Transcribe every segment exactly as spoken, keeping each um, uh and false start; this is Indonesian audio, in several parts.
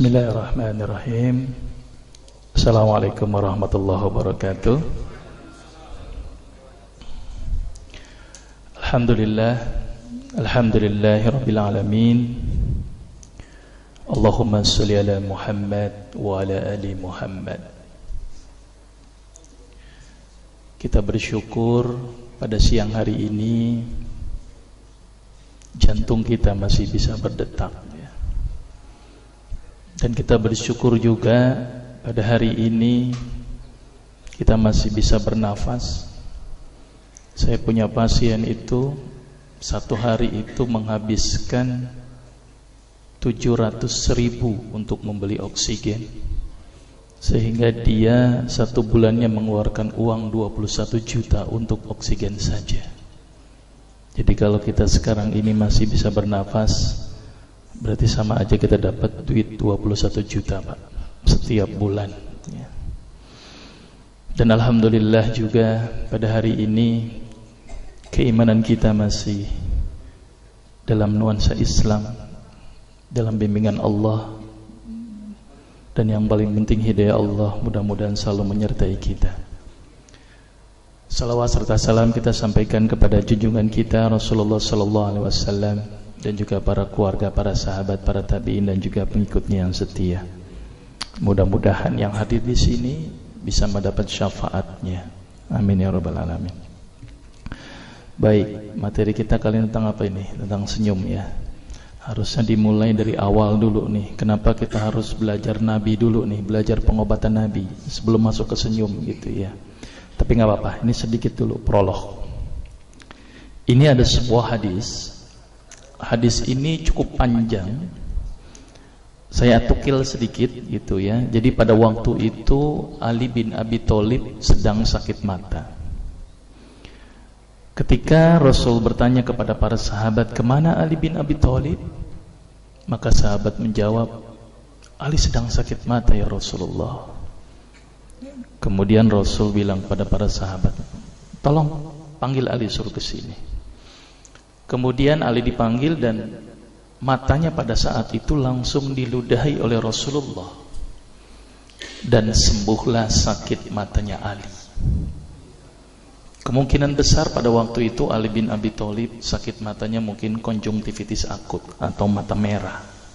Bismillahirrahmanirrahim. Assalamualaikum warahmatullahi wabarakatuh. Alhamdulillah, alhamdulillahi rabbil alamin. Allahumma sholli ala Muhammad wa ala ali Muhammad. Kita bersyukur pada siang hari ini jantung kita masih bisa berdetak, ya. Dan kita bersyukur juga pada hari ini kita masih bisa bernafas. Saya punya pasien itu satu hari itu menghabiskan tujuh ratus ribu untuk membeli oksigen, sehingga dia satu bulannya mengeluarkan uang dua puluh satu juta untuk oksigen saja. Jadi kalau kita sekarang ini masih bisa bernafas, berarti sama aja kita dapat duit dua puluh satu juta, Pak, setiap bulan, ya. Dan alhamdulillah juga pada hari ini keimanan kita masih dalam nuansa Islam, dalam bimbingan Allah, dan yang paling penting hidayah Allah mudah-mudahan selalu menyertai kita. Salawat serta salam kita sampaikan kepada junjungan kita Rasulullah sallallahu alaihi wasallam, dan juga para keluarga, para sahabat, para tabi'in, dan juga pengikutnya yang setia. Mudah-mudahan yang hadir di sini bisa mendapat syafaatnya. Amin ya rabbal alamin. Baik, materi kita kali ini tentang apa ini? Tentang senyum, ya. Harusnya dimulai dari awal dulu nih. Kenapa kita harus belajar Nabi dulu nih, belajar pengobatan Nabi sebelum masuk ke senyum gitu, ya. Tapi nggak apa-apa, ini sedikit dulu prolog. Ini ada sebuah hadis. Hadis ini cukup panjang. Saya tukil sedikit gitu, ya. Jadi pada waktu itu Ali bin Abi Thalib sedang sakit mata. Ketika Rasul bertanya kepada para sahabat, "Kemana Ali bin Abi Thalib?" Maka sahabat menjawab, "Ali sedang sakit mata ya Rasulullah." Kemudian Rasul bilang kepada para sahabat, "Tolong panggil Ali, suruh ke sini." Kemudian Ali dipanggil dan matanya pada saat itu langsung diludahi oleh Rasulullah, dan sembuhlah sakit matanya Ali. Kemungkinan besar pada waktu itu Ali bin Abi Thalib sakit matanya mungkin konjungtivitis akut atau mata merah.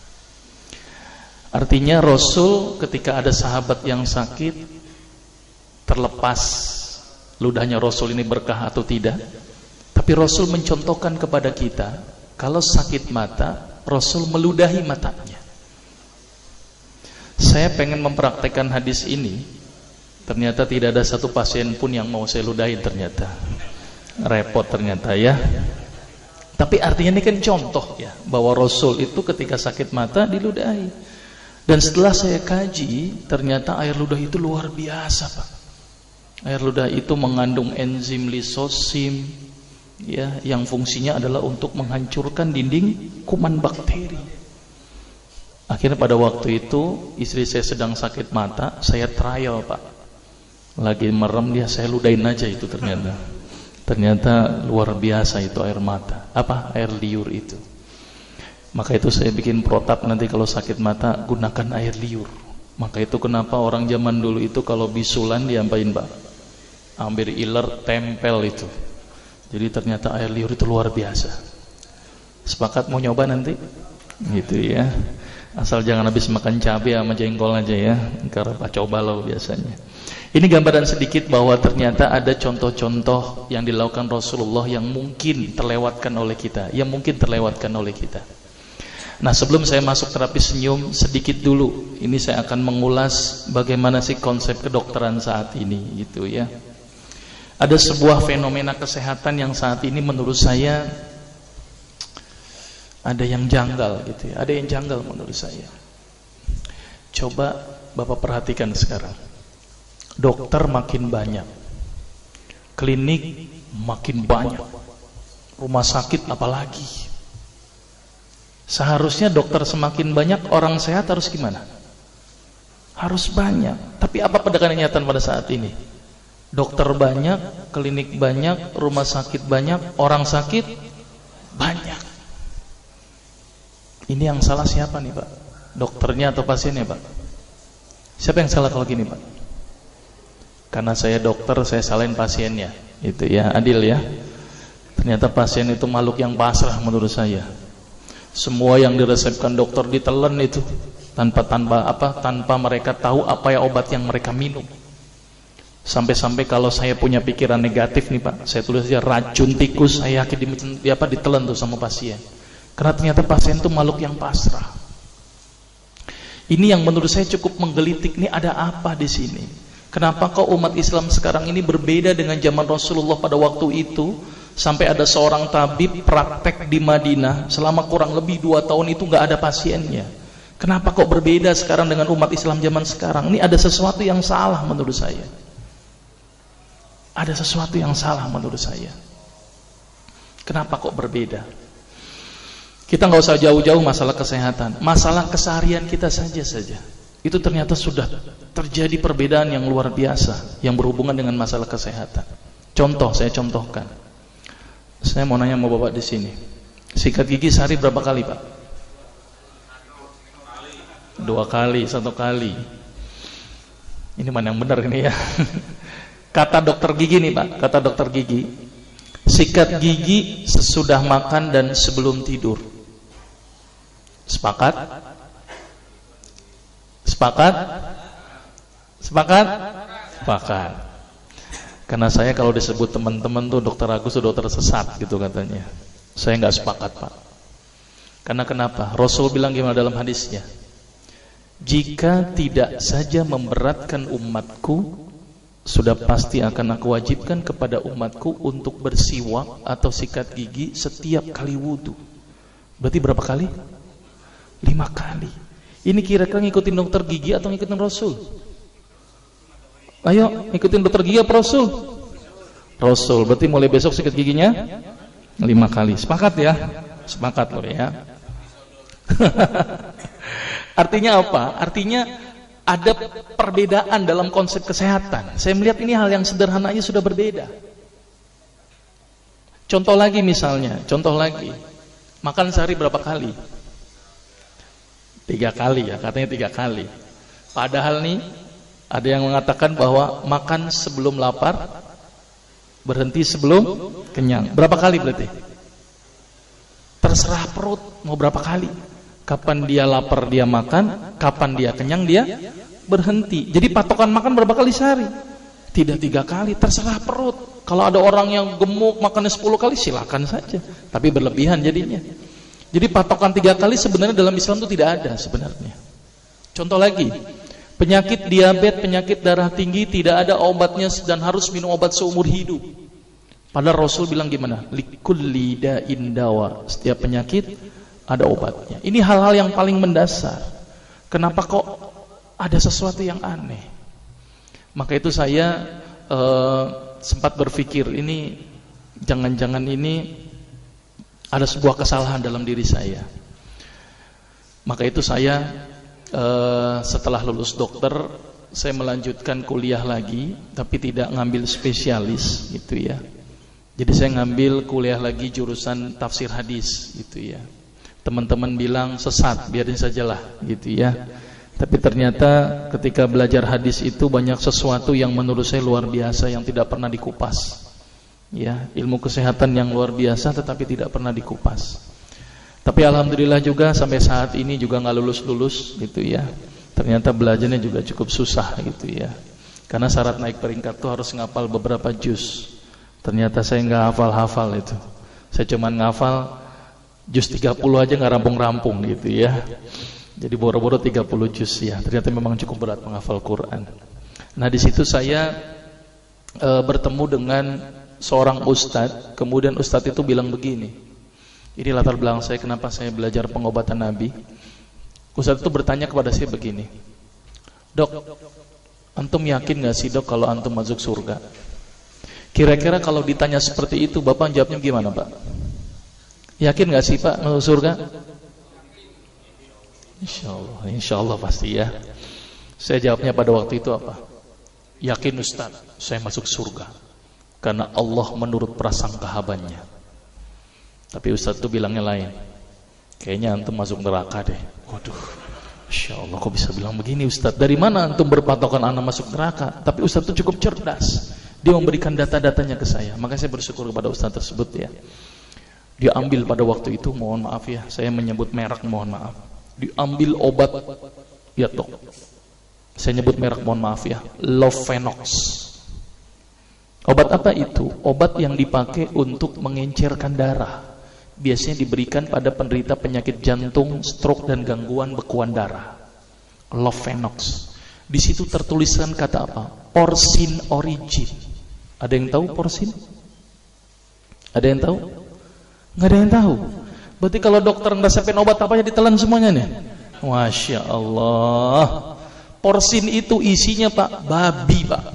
Artinya Rasul ketika ada sahabat yang sakit, terlepas ludahnya Rasul ini berkah atau tidak, tapi Rasul mencontohkan kepada kita, kalau sakit mata, Rasul meludahi matanya. Saya pengen mempraktekkan hadis ini, ternyata tidak ada satu pasien pun yang mau saya ludahin ternyata. Repot ternyata, ya. Tapi artinya ini kan contoh, ya, bahwa Rasul itu ketika sakit mata diludahi. Dan setelah saya kaji, ternyata air ludah itu luar biasa, Pak. Air ludah itu mengandung enzim lisosim, ya, yang fungsinya adalah untuk menghancurkan dinding kuman bakteri. Akhirnya pada waktu itu istri saya sedang sakit mata, saya trial, Pak. Lagi merem dia, saya ludahin aja itu ternyata. Ternyata luar biasa itu air mata. Apa? Air liur itu. Maka itu saya bikin protap, nanti kalau sakit mata gunakan air liur. Maka itu kenapa orang zaman dulu itu kalau bisulan diapain, Pak? Ambil iler, tempel itu. Jadi ternyata air liur itu luar biasa. Sepakat mau nyoba nanti? Gitu, ya. Asal jangan habis makan cabai sama jengkol aja, ya. Karena Pak coba lo biasanya. Ini gambaran sedikit bahwa ternyata ada contoh-contoh yang dilakukan Rasulullah yang mungkin terlewatkan oleh kita, yang mungkin terlewatkan oleh kita. Nah, sebelum saya masuk terapi senyum, sedikit dulu. Ini saya akan mengulas bagaimana sih konsep kedokteran saat ini, gitu, ya. Ada sebuah fenomena kesehatan yang saat ini menurut saya ada yang janggal, gitu, ya. Ada yang janggal menurut saya. Coba Bapak perhatikan sekarang. Dokter makin banyak, klinik makin banyak, rumah sakit apalagi. Seharusnya dokter semakin banyak, orang sehat harus gimana? Harus banyak. Tapi apa pada kenyataan pada saat ini? Dokter banyak, klinik banyak, rumah sakit banyak, orang sakit banyak. Ini yang salah siapa nih, Pak? Dokternya atau pasiennya, Pak? Siapa yang salah kalau gini, Pak? Karena saya dokter, saya salahin pasiennya. Itu ya, adil ya. Ternyata pasien itu makhluk yang pasrah menurut saya. Semua yang diresepkan dokter ditelan itu tanpa tanpa apa? Tanpa mereka tahu apa ya obat yang mereka minum. Sampai-sampai kalau saya punya pikiran negatif nih, Pak, saya tulis aja racun tikus, saya yakin di, di apa ditelan tuh sama pasien. Karena ternyata pasien itu makhluk yang pasrah. Ini yang menurut saya cukup menggelitik, nih ada apa di sini? Kenapa kok umat Islam sekarang ini berbeda dengan zaman Rasulullah pada waktu itu? Sampai ada seorang tabib praktek di Madinah selama kurang lebih dua tahun itu nggak ada pasiennya. Kenapa kok berbeda sekarang dengan umat Islam zaman sekarang? Ini ada sesuatu yang salah menurut saya. Ada sesuatu yang salah menurut saya. Kenapa kok berbeda? Kita nggak usah jauh-jauh masalah kesehatan, masalah keseharian kita saja saja. Itu ternyata sudah terjadi perbedaan yang luar biasa yang berhubungan dengan masalah kesehatan. Contoh, saya contohkan. Saya mau nanya sama Bapak di sini. Sikat gigi sehari berapa kali, Pak? Dua kali, satu kali. Ini mana yang benar ini ya? Kata dokter gigi nih, Pak. Kata dokter gigi, sikat gigi sesudah makan dan sebelum tidur. Sepakat? Sepakat? Sepakat? Sepakat. Karena saya kalau disebut teman-teman tuh dokter Agus tuh dokter sesat gitu katanya. Saya nggak sepakat, Pak. Karena kenapa? Rasul bilang gimana dalam hadisnya? Jika tidak saja memberatkan umatku, sudah pasti akan aku wajibkan kepada umatku untuk bersiwak atau sikat gigi setiap kali wudu. Berarti berapa kali? Lima kali. Ini kira-kira ngikutin dokter gigi atau ngikutin Rasul? Ayo, ngikutin dokter gigi apa Rasul? Rasul. Berarti mulai besok sikat giginya lima kali. Sepakat ya? Sepakat loh ya. Artinya apa? Artinya ada perbedaan dalam konsep kesehatan. Saya melihat ini hal yang sederhananya sudah berbeda. Contoh lagi misalnya, contoh lagi. Makan sehari berapa kali? Tiga kali ya, katanya tiga kali. Padahal nih, ada yang mengatakan bahwa makan sebelum lapar, berhenti sebelum kenyang. Berapa kali berarti? Terserah perut, mau berapa kali. Kapan dia lapar dia makan, kapan dia kenyang dia berhenti. Jadi patokan makan berapa kali sehari? Tidak tiga kali, terserah perut. Kalau ada orang yang gemuk makannya sepuluh kali silakan saja, tapi berlebihan jadinya. Jadi patokan tiga kali sebenarnya dalam Islam itu tidak ada sebenarnya. Contoh lagi, penyakit diabetes, penyakit darah tinggi tidak ada obatnya dan harus minum obat seumur hidup. Padahal Rasul bilang gimana? Likulli da'in dawa. Setiap penyakit ada obatnya. Ini hal-hal yang paling mendasar. Kenapa kok ada sesuatu yang aneh? Maka itu saya uh, sempat berpikir, ini jangan-jangan ini ada sebuah kesalahan dalam diri saya. Maka itu saya uh, setelah lulus dokter, saya melanjutkan kuliah lagi, tapi tidak ngambil spesialis gitu ya. Jadi saya ngambil kuliah lagi jurusan tafsir hadis gitu ya. Teman-teman bilang sesat, biarin sajalah gitu ya. Tapi ternyata ketika belajar hadis itu banyak sesuatu yang menurut saya luar biasa yang tidak pernah dikupas. Ya, ilmu kesehatan yang luar biasa tetapi tidak pernah dikupas. Tapi alhamdulillah juga sampai saat ini juga nggak lulus-lulus gitu ya. Ternyata belajarnya juga cukup susah gitu ya. Karena syarat naik peringkat tuh harus ngapal beberapa juz. Ternyata saya nggak hafal-hafal itu. Saya cuman ngafal juz tiga puluh aja nggak rampung-rampung gitu ya. Jadi boro-boro tiga puluh juz ya. Ternyata memang cukup berat menghafal Quran. Nah di situ saya e, bertemu dengan seorang ustadz. Kemudian ustadz itu bilang begini. Ini latar belakang saya kenapa saya belajar pengobatan Nabi. Ustadz itu bertanya kepada saya begini, Dok, antum yakin gak sih dok kalau antum masuk surga? Kira-kira kalau ditanya seperti itu Bapak jawabnya gimana Pak? Yakin gak sih Pak masuk surga? Insyaallah, insyaallah pasti ya. Saya jawabnya pada waktu itu apa? Yakin Ustaz, saya masuk surga karena Allah menurut prasangka hambanya. Tapi Ustaz itu bilangnya lain. Kayaknya antum masuk neraka deh. Waduh, Masya Allah, kok bisa bilang begini Ustaz? Dari mana antum berpatokan anak masuk neraka? Tapi Ustaz itu cukup cerdas. Dia memberikan data-datanya ke saya. Maka saya bersyukur kepada Ustaz tersebut ya. Dia ambil pada waktu itu, mohon maaf ya, saya menyebut merek, mohon maaf. Diambil obat, ya dok. Saya nyebut merek, mohon maaf ya, Lovenox. Obat apa itu? Obat yang dipakai untuk mengencerkan darah. Biasanya diberikan pada penderita penyakit jantung, stroke dan gangguan bekuan darah. Lovenox. Di situ tertuliskan kata apa? Porsin origin. Ada yang tahu porsin? Ada yang tahu? Nggak ada yang tahu. Berarti kalau dokter ngeresepin obat apa aja ditelan semuanya nih. Masya Allah. Porsin itu isinya Pak, babi Pak.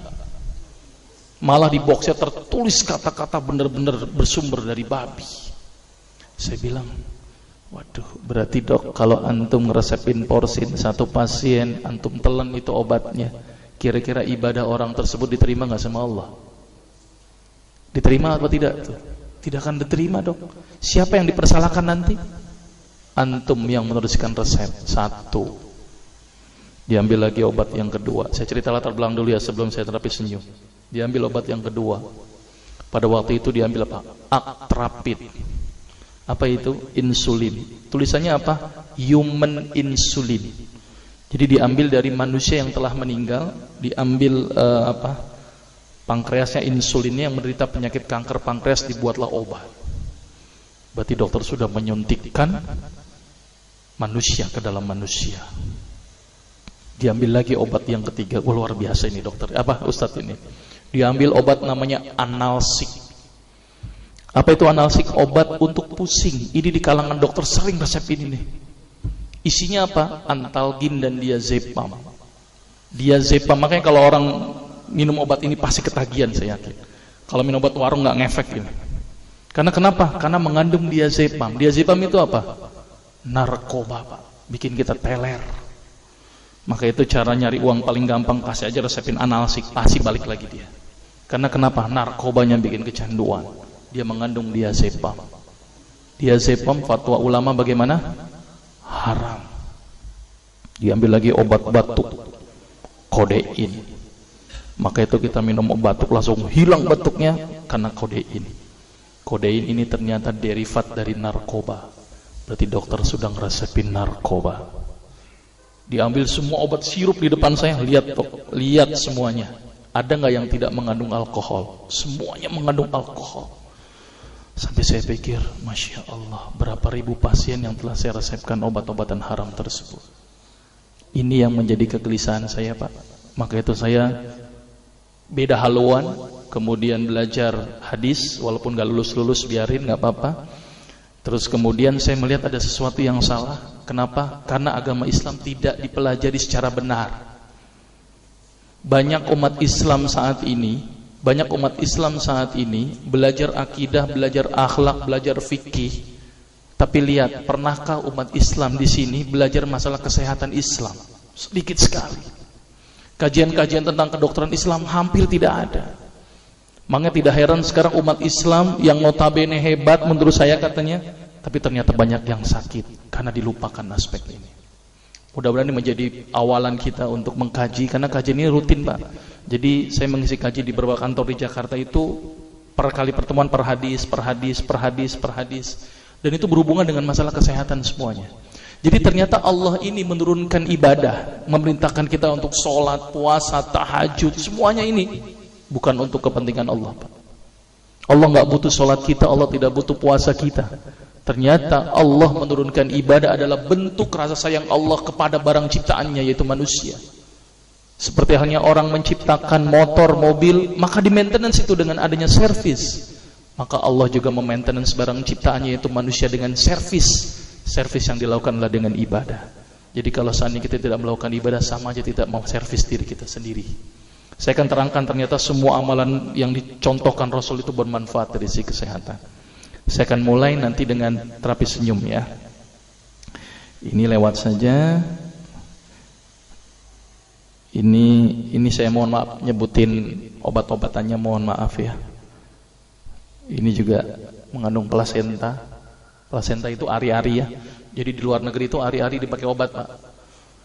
Malah di boxnya tertulis kata-kata benar-benar bersumber dari babi. Saya bilang, waduh, berarti dok, kalau antum ngeresepin porsin satu pasien, antum telan itu obatnya, kira-kira ibadah orang tersebut diterima nggak sama Allah? Diterima atau tidak tuh? Tidak akan diterima dok. Siapa yang dipersalahkan nanti? Antum yang menuliskan resep. Satu. Diambil lagi obat yang kedua. Saya cerita latar belakang dulu ya sebelum saya terapi senyum. Diambil obat yang kedua. Pada waktu itu diambil apa? Actrapid. Apa itu? Insulin. Tulisannya apa? Human insulin. Jadi diambil dari manusia yang telah meninggal, diambil uh, apa? Pankreasnya, insulinnya, yang menderita penyakit kanker pankreas, dibuatlah obat. Berarti dokter sudah menyuntikkan manusia ke dalam manusia. Diambil lagi obat yang ketiga. Oh, luar biasa ini dokter. Apa Ustadz ini? Diambil obat namanya analsik. Apa itu analsik? Obat untuk pusing. Ini di kalangan dokter sering resepin ini. Isinya apa? Antalgin dan diazepam. Diazepam, makanya kalau orang minum obat ini pasti ketagihan, saya yakin. Kalau minum obat warung nggak ngefek ini. Karena kenapa? Karena mengandung diazepam. Diazepam itu apa? Narkoba Pak. Bikin kita teler. Maka itu cara nyari uang paling gampang, kasih aja resepin analsik, pasti balik lagi dia. Karena kenapa? Narkobanya bikin kecanduan. Dia mengandung diazepam. Diazepam fatwa ulama bagaimana? Haram. Diambil lagi obat batuk, kodein. Maka itu kita minum obat batuk langsung hilang batuknya karena kodein. Kodein ini ternyata derivat dari narkoba. Berarti dokter sudah ngeresepin narkoba. Diambil semua obat sirup di depan saya, lihat dok, lihat semuanya. Ada nggak yang tidak mengandung alkohol? Semuanya mengandung alkohol. Sampai saya pikir, Masya Allah, berapa ribu pasien yang telah saya resepkan obat-obatan haram tersebut. Ini yang menjadi kegelisahan saya Pak. Maka itu saya beda haluan, kemudian belajar hadis, walaupun gak lulus-lulus biarin, gak apa-apa. Terus kemudian saya melihat ada sesuatu yang salah. Kenapa? Karena agama Islam tidak dipelajari secara benar. Banyak umat Islam saat ini Banyak umat Islam saat ini belajar akidah, belajar akhlak, belajar fikih. Tapi lihat, pernahkah umat Islam di sini belajar masalah kesehatan Islam? Sedikit sekali. Kajian-kajian tentang kedokteran Islam hampir tidak ada. Makanya tidak heran sekarang umat Islam yang notabene hebat menurut saya katanya, tapi ternyata banyak yang sakit karena dilupakan aspek ini. Mudah-mudahan ini menjadi awalan kita untuk mengkaji, karena kajian ini rutin Pak. Jadi saya mengisi kaji di beberapa kantor di Jakarta itu per kali pertemuan, per hadis, per hadis, per hadis, per hadis. Dan itu berhubungan dengan masalah kesehatan semuanya. Jadi ternyata Allah ini menurunkan ibadah, memerintahkan kita untuk sholat, puasa, tahajud, semuanya ini bukan untuk kepentingan Allah Pak. Allah nggak butuh sholat kita, Allah tidak butuh puasa kita. Ternyata Allah menurunkan ibadah adalah bentuk rasa sayang Allah kepada barang ciptaannya, yaitu manusia. Seperti halnya orang menciptakan motor, mobil, maka di maintenance itu dengan adanya servis. Maka Allah juga memaintenance barang ciptaannya, yaitu manusia, dengan servis. Servis yang dilakukan adalah dengan ibadah. Jadi kalau seandainya kita tidak melakukan ibadah, sama aja tidak mau servis diri kita sendiri. Saya akan terangkan ternyata semua amalan yang dicontohkan Rasul itu bermanfaat dari sisi kesehatan. Saya akan mulai nanti dengan terapi senyum ya. Ini lewat saja. Ini ini saya mohon maaf nyebutin obat-obatannya, mohon maaf ya. Ini juga mengandung plasenta. Plasenta itu ari-ari ya. Jadi di luar negeri itu ari-ari dipakai obat Pak.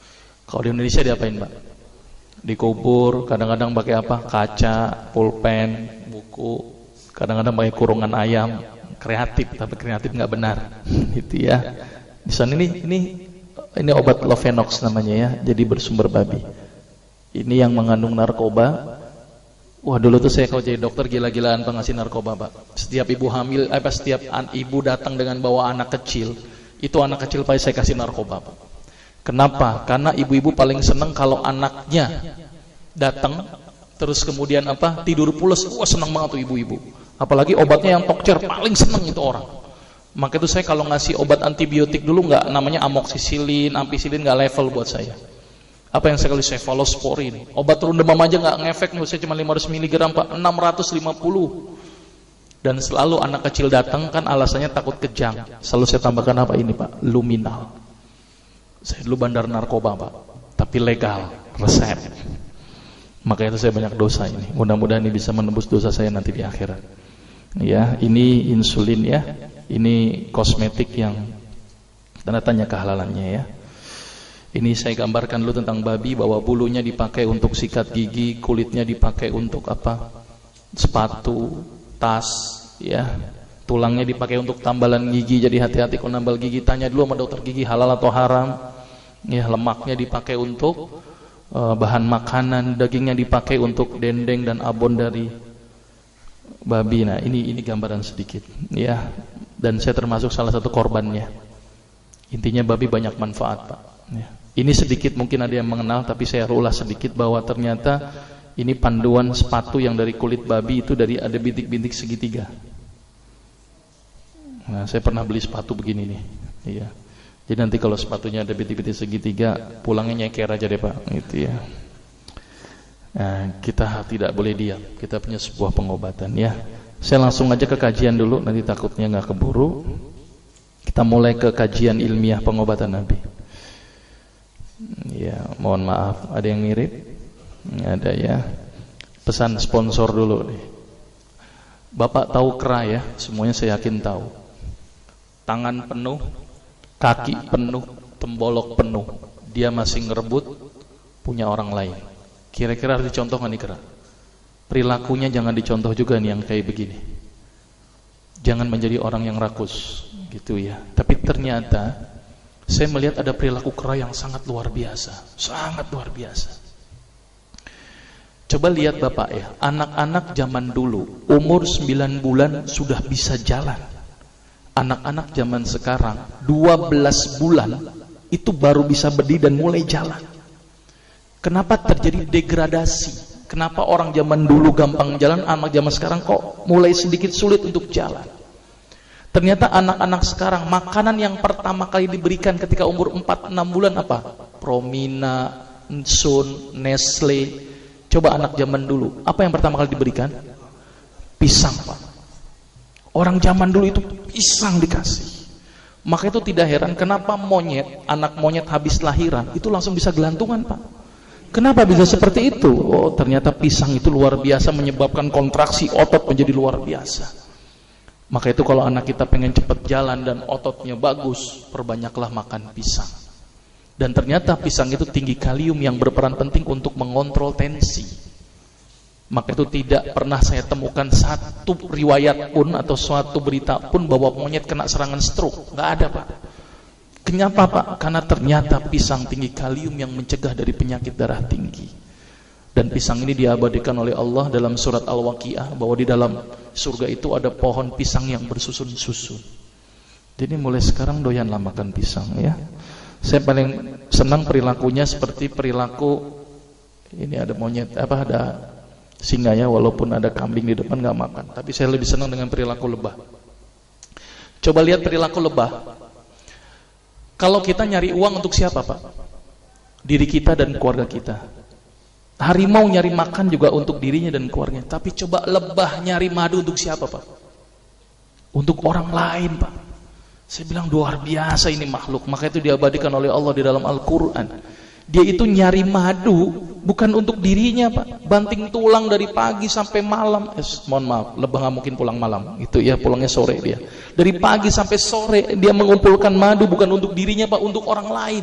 Kalau di Indonesia diapain, Pak? Dikubur, kadang-kadang pakai apa? Kaca, pulpen, buku, kadang-kadang pakai kurungan ayam. Kreatif, tapi kreatif nggak benar. Gitu ya. Di sana ini ini ini obat Lovenox namanya ya, jadi bersumber babi. Ini yang mengandung narkoba. Wah, dulu tuh saya kalau jadi dokter gila-gilaan pengasih narkoba, Pak. Setiap ibu hamil, apa setiap ibu datang dengan bawa anak kecil, itu anak kecil pasti saya kasih narkoba, Pak. Kenapa? Karena ibu-ibu paling seneng kalau anaknya datang terus kemudian apa? Tidur pules. Wah, seneng banget tuh ibu-ibu. Apalagi obatnya yang tokcer, paling seneng itu orang. Maka itu saya kalau ngasih obat antibiotik dulu nggak namanya amoksisilin, ampicillin nggak level buat saya. Apa yang saya kali cefalosporin, obat turun demam aja nggak ngefek nih, saya cuma lima ratus miligram, Pak, enam ratus lima puluh. Dan selalu anak kecil datang kan alasannya takut kejang. Selalu saya tambahkan apa ini, Pak? Luminal. Saya dulu bandar narkoba, Pak, tapi legal, resep. Makanya itu saya banyak dosa ini. Mudah-mudahan ini bisa menembus dosa saya nanti di akhirat. Ya, ini insulin ya. Ini kosmetik yang tanda tanya kehalalannya ya. Ini saya gambarkan dulu tentang babi, bahwa bulunya dipakai untuk sikat gigi, kulitnya dipakai untuk apa? Sepatu, tas, ya. Tulangnya dipakai untuk tambalan gigi. Jadi hati-hati kalau nambal gigi, tanya dulu sama dokter gigi halal atau haram. Ya, lemaknya dipakai untuk uh, bahan makanan, dagingnya dipakai untuk dendeng dan abon dari babi. Nah, ini ini gambaran sedikit, ya. Dan saya termasuk salah satu korbannya. Intinya babi banyak manfaat, Pak. Ya. Ini sedikit mungkin ada yang mengenal, tapi saya ulas sedikit bahwa ternyata ini panduan sepatu yang dari kulit babi itu dari ada bintik-bintik segitiga. Nah, saya pernah beli sepatu begini nih. Iya. Jadi nanti kalau sepatunya ada bintik-bintik segitiga, pulangnya nyeker aja deh, Pak. Gitu ya. Nah, kita tidak boleh diam. Kita punya sebuah pengobatan ya. Saya langsung aja ke kajian dulu, nanti takutnya nggak keburu. Kita mulai ke kajian ilmiah pengobatan Nabi. Ya, mohon maaf, ada yang mirip? Ada ya. Pesan sponsor dulu nih. Bapak tahu kera ya? Semuanya saya yakin tahu. Tangan penuh, kaki penuh, tembolok penuh. Dia masih ngerebut punya orang lain. Kira-kira harus dicontoh nggak nih kera? Perilakunya jangan dicontoh juga nih yang kayak begini. Jangan menjadi orang yang rakus, gitu ya. Tapi ternyata saya melihat ada perilaku kera yang sangat luar biasa, sangat luar biasa. Coba lihat Bapak ya, anak-anak zaman dulu umur sembilan bulan sudah bisa jalan. Anak-anak zaman sekarang dua belas bulan itu baru bisa berdiri dan mulai jalan. Kenapa terjadi degradasi? Kenapa orang zaman dulu gampang jalan, anak zaman sekarang kok mulai sedikit sulit untuk jalan? Ternyata anak-anak sekarang makanan yang pertama kali diberikan ketika umur empat enam bulan apa? Promina, Sun, Nestle. Coba anak zaman dulu, apa yang pertama kali diberikan? Pisang, Pak. Orang zaman dulu itu pisang dikasih. Maka itu tidak heran kenapa monyet, anak monyet habis lahiran itu langsung bisa gelantungan, Pak. Kenapa bisa seperti itu? Oh, ternyata pisang itu luar biasa menyebabkan kontraksi otot menjadi luar biasa. Maka itu kalau anak kita pengen cepat jalan dan ototnya bagus, perbanyaklah makan pisang. Dan ternyata pisang itu tinggi kalium yang berperan penting untuk mengontrol tensi. Maka itu tidak pernah saya temukan satu riwayat pun atau suatu berita pun bahwa monyet kena serangan stroke. Nggak ada, Pak. Kenapa, Pak? Karena ternyata pisang tinggi kalium yang mencegah dari penyakit darah tinggi. Dan pisang ini diabadikan oleh Allah dalam surat Al-Waqiah, bahwa di dalam surga itu ada pohon pisang yang bersusun-susun. Jadi mulai sekarang doyanlah makan pisang ya. Saya paling senang perilakunya seperti perilaku ini, ada monyet apa ada singa ya, walaupun ada kambing di depan nggak makan. Tapi saya lebih senang dengan perilaku lebah. Coba lihat perilaku lebah. Kalau kita nyari uang untuk siapa, Pak? Diri kita dan keluarga kita. Harimau nyari makan juga untuk dirinya dan keluarganya. Tapi coba lebah nyari madu untuk siapa, Pak? Untuk orang lain, Pak. Saya bilang luar biasa ini makhluk. Maka itu diabadikan oleh Allah di dalam Al-Quran. Dia itu nyari madu bukan untuk dirinya, Pak. Banting tulang dari pagi sampai malam. Eh, mohon maaf, lebah nggak mungkin pulang malam. Itu ya, pulangnya sore dia. Dari pagi sampai sore dia mengumpulkan madu bukan untuk dirinya, Pak, untuk orang lain.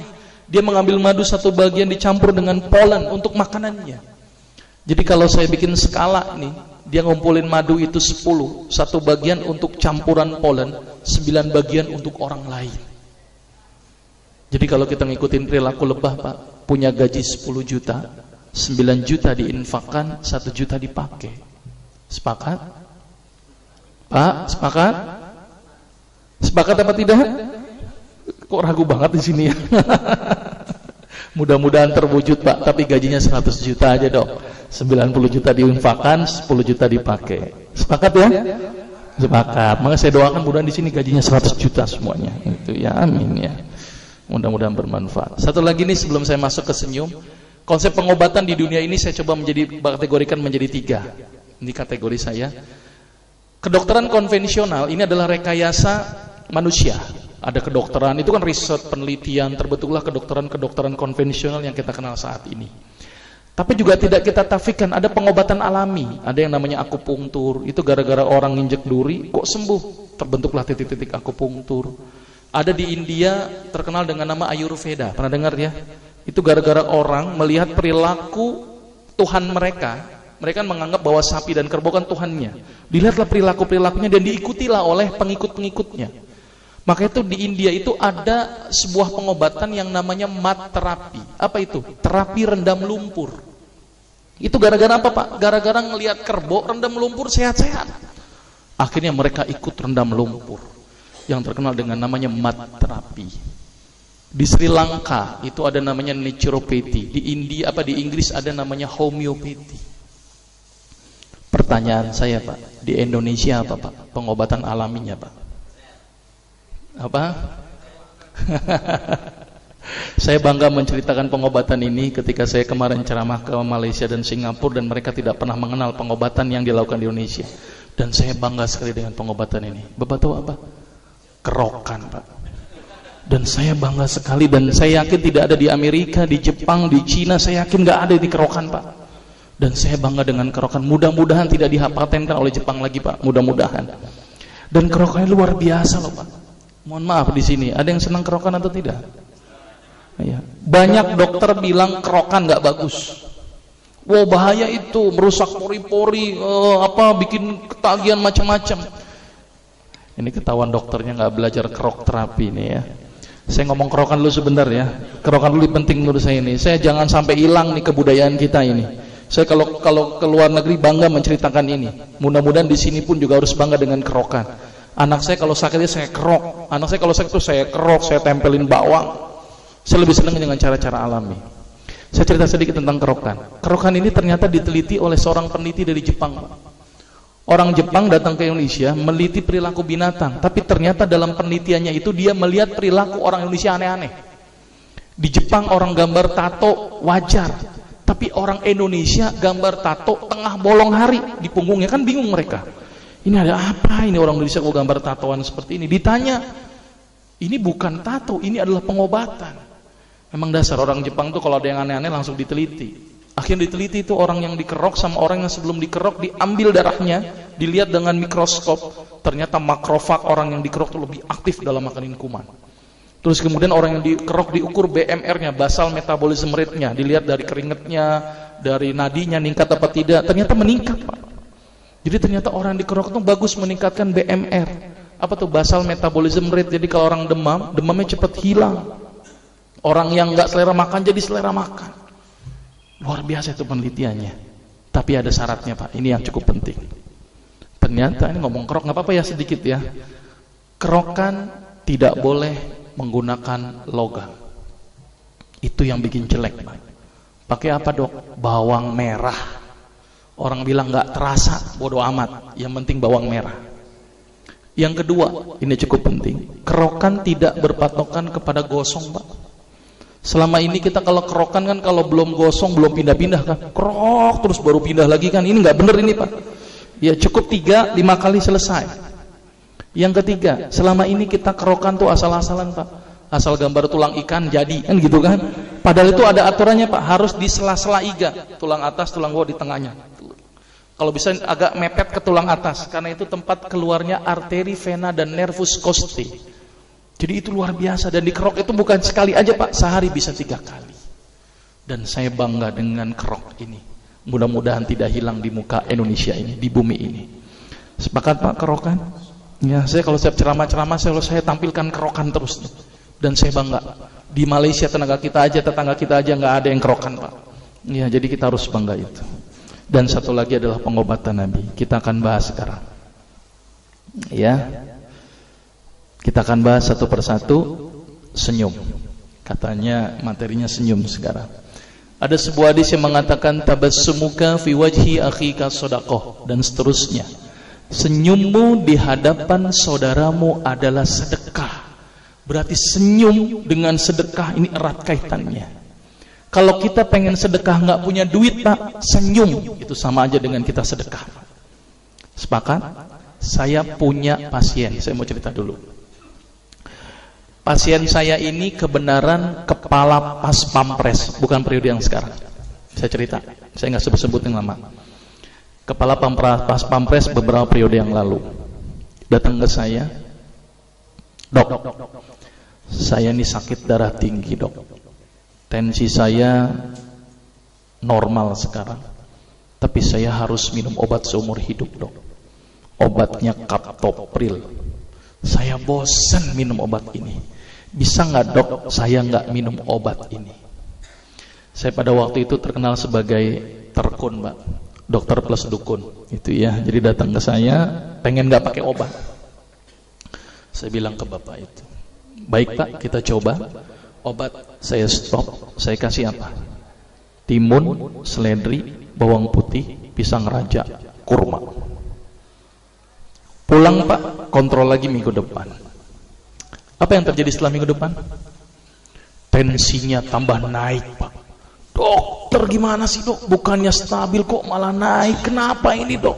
Dia mengambil madu satu bagian dicampur dengan polen untuk makanannya. Jadi kalau saya bikin skala nih, dia ngumpulin madu itu sepuluh, satu bagian untuk campuran polen, sembilan bagian untuk orang lain. Jadi kalau kita ngikutin perilaku lebah, Pak, punya gaji sepuluh juta, sembilan juta diinfakkan, satu juta dipakai. Sepakat? Pak, sepakat? Sepakat apa tidak? Kok ragu banget di sini ya? Mudah-mudahan terwujud, Pak, tapi gajinya seratus juta aja dong. sembilan puluh juta diinfakkan, sepuluh juta dipakai. Sepakat ya? Sepakat. Maka saya doakan mudah-mudahan di sini gajinya seratus juta semuanya. Itu ya, amin ya. Mudah-mudahan bermanfaat. Satu lagi nih sebelum saya masuk ke senyum, konsep pengobatan di dunia ini saya coba menjadi kategorikan menjadi tiga. Ini kategori saya. Kedokteran konvensional ini adalah rekayasa manusia. Ada kedokteran, itu kan riset, penelitian, terbetullah kedokteran-kedokteran konvensional yang kita kenal saat ini. Tapi juga tidak kita tafikan, ada pengobatan alami. Ada yang namanya akupunktur, itu gara-gara orang nginjek duri, kok sembuh? Terbentuklah titik-titik akupunktur. Ada di India terkenal dengan nama Ayurveda, pernah dengar ya? Itu gara-gara orang melihat perilaku Tuhan mereka. Mereka menganggap bahwa sapi dan kerbau kan Tuhannya. Dilihatlah perilaku-perilakunya dan diikutilah oleh pengikut-pengikutnya. Maka itu di India itu ada sebuah pengobatan yang namanya mat terapi. Apa itu? Terapi rendam lumpur. Itu gara-gara apa, Pak? Gara-gara ngelihat kerbau rendam lumpur sehat-sehat. Akhirnya mereka ikut rendam lumpur, yang terkenal dengan namanya mat terapi. Di Sri Lanka itu ada namanya naturopathy. Di India apa di Inggris ada namanya homeopathy. Pertanyaan saya, Pak, di Indonesia apa, Pak? Pengobatan alaminya, Pak? Apa? Saya bangga menceritakan pengobatan ini ketika saya kemarin ceramah ke Malaysia dan Singapura, dan mereka tidak pernah mengenal pengobatan yang dilakukan di Indonesia. Dan saya bangga sekali dengan pengobatan ini. Bapak tahu apa? Kerokan, Pak. Dan saya bangga sekali, dan saya yakin tidak ada di Amerika, di Jepang, di Cina, saya yakin nggak ada di kerokan, Pak. Dan saya bangga dengan kerokan. Mudah-mudahan tidak dipatenkan oleh Jepang lagi, Pak. Mudah-mudahan. Dan kerokannya luar biasa loh, Pak. Mohon maaf di sini, ada yang senang kerokan atau tidak? Ya. Banyak dokter bilang kerokan nggak bagus. Wow, bahaya itu, merusak pori-pori, uh, apa, bikin ketagihan macam-macam. Ini ketahuan dokternya nggak belajar kerok terapi ini ya. Saya ngomong kerokan dulu sebentar ya. Kerokan dulu penting menurut saya ini. Saya jangan sampai hilang nih kebudayaan kita ini. Saya kalau kalau ke luar negeri bangga menceritakan ini. Mudah-mudahan di sini pun juga harus bangga dengan kerokan. Anak saya kalau sakitnya saya kerok. Anak saya kalau sakit itu saya kerok, saya tempelin bawang. Saya lebih senang dengan cara-cara alami. Saya cerita sedikit tentang kerokan. Kerokan ini ternyata diteliti oleh seorang peneliti dari Jepang. Orang Jepang datang ke Indonesia meneliti perilaku binatang, tapi ternyata dalam penelitiannya itu dia melihat perilaku orang Indonesia aneh-aneh. Di Jepang orang gambar tato wajar, tapi orang Indonesia gambar tato tengah bolong hari di punggungnya, kan bingung mereka. Ini ada apa ini orang Indonesia kok gambar tatoan seperti ini? Ditanya, ini bukan tato, ini adalah pengobatan. Memang dasar orang Jepang tuh kalau ada yang aneh-aneh langsung diteliti. Akhirnya diteliti itu orang yang dikerok sama orang yang sebelum dikerok, diambil darahnya, dilihat dengan mikroskop. Ternyata makrofag orang yang dikerok itu lebih aktif dalam makanin kuman. Terus kemudian orang yang dikerok diukur B M R-nya, basal metabolism rate-nya, dilihat dari keringetnya, dari nadinya meningkat apa tidak. Ternyata meningkat, Pak. Jadi ternyata orang yang dikerok itu bagus meningkatkan B M R. Apa tuh basal metabolism rate? Jadi kalau orang demam, demamnya cepat hilang. Orang yang nggak selera makan jadi selera makan. Luar biasa itu penelitiannya. Tapi ada syaratnya, Pak. Ini yang cukup penting. Ternyata ini ngomong kerok nggak apa-apa ya sedikit ya. Kerokan tidak boleh menggunakan logam. Itu yang bikin jelek, Pak. Pakai apa, Dok? Bawang merah. Orang bilang nggak terasa, bodoh amat. Yang penting bawang merah. Yang kedua, ini cukup penting. Kerokan tidak berpatokan kepada gosong, Pak. Selama ini kita kalau kerokan kan kalau belum gosong belum pindah-pindah kan, kerok terus baru pindah lagi kan, ini nggak bener ini, Pak. Ya cukup tiga lima kali selesai. Yang ketiga, selama ini kita kerokan tuh asal-asalan, Pak. Asal gambar tulang ikan jadi kan gitu kan. Padahal itu ada aturannya, Pak. Harus di sela-sela iga, tulang atas, tulang bawah di tengahnya. Kalau bisa agak mepet ke tulang atas, karena itu tempat keluarnya arteri, vena dan nervus costae. Jadi itu luar biasa, dan dikerok itu bukan sekali aja Pak, sehari bisa tiga kali. Dan saya bangga dengan kerok ini. Mudah-mudahan tidak hilang di muka Indonesia ini, di bumi ini. Sepakat Pak kerokan? Ya, saya kalau setiap ceramah-ceramah saya, saya tampilkan kerokan terus. Dan saya bangga. Di Malaysia tenaga kita aja, tetangga kita aja nggak ada yang kerokan Pak. Ya, jadi kita harus bangga itu. Dan satu lagi adalah pengobatan Nabi. Kita akan bahas sekarang. Ya. Kita akan bahas satu persatu. Senyum. Katanya materinya senyum sekarang. Ada sebuah hadis yang mengatakan tabassumuka fi wajhi akhika shadaqah, dan seterusnya. Senyummu di hadapan saudaramu adalah sedekah. Berarti senyum dengan sedekah ini erat kaitannya. Kalau kita pengen sedekah nggak punya duit Pak, senyum itu sama aja dengan kita sedekah. Sepakat? Saya punya pasien, saya mau cerita dulu. Pasien saya ini kebenaran kepala pas pampres, bukan periode yang sekarang. Saya cerita, saya nggak sebut-sebut yang lama. Kepala pas pampres beberapa periode yang lalu datang ke saya, dok, saya ini sakit darah tinggi dok, tensi saya normal sekarang, tapi saya harus minum obat seumur hidup dok. Obatnya Captopril. Saya bosan minum obat ini. Bisa nggak dok saya nggak minum obat ini? Saya pada waktu itu terkenal sebagai terkun Pak, dokter plus dukun itu ya. Jadi datang ke saya pengen nggak pakai obat. Saya bilang ke bapak itu, baik Pak, kita coba. Obat saya stop. Saya kasih apa? Timun, seledri, bawang putih, pisang raja, kurma. Pulang Pak, kontrol lagi minggu depan. Apa yang terjadi setelah minggu depan? Tensinya tambah naik Pak. Dokter gimana sih dok? Bukannya stabil kok malah naik. Kenapa ini dok?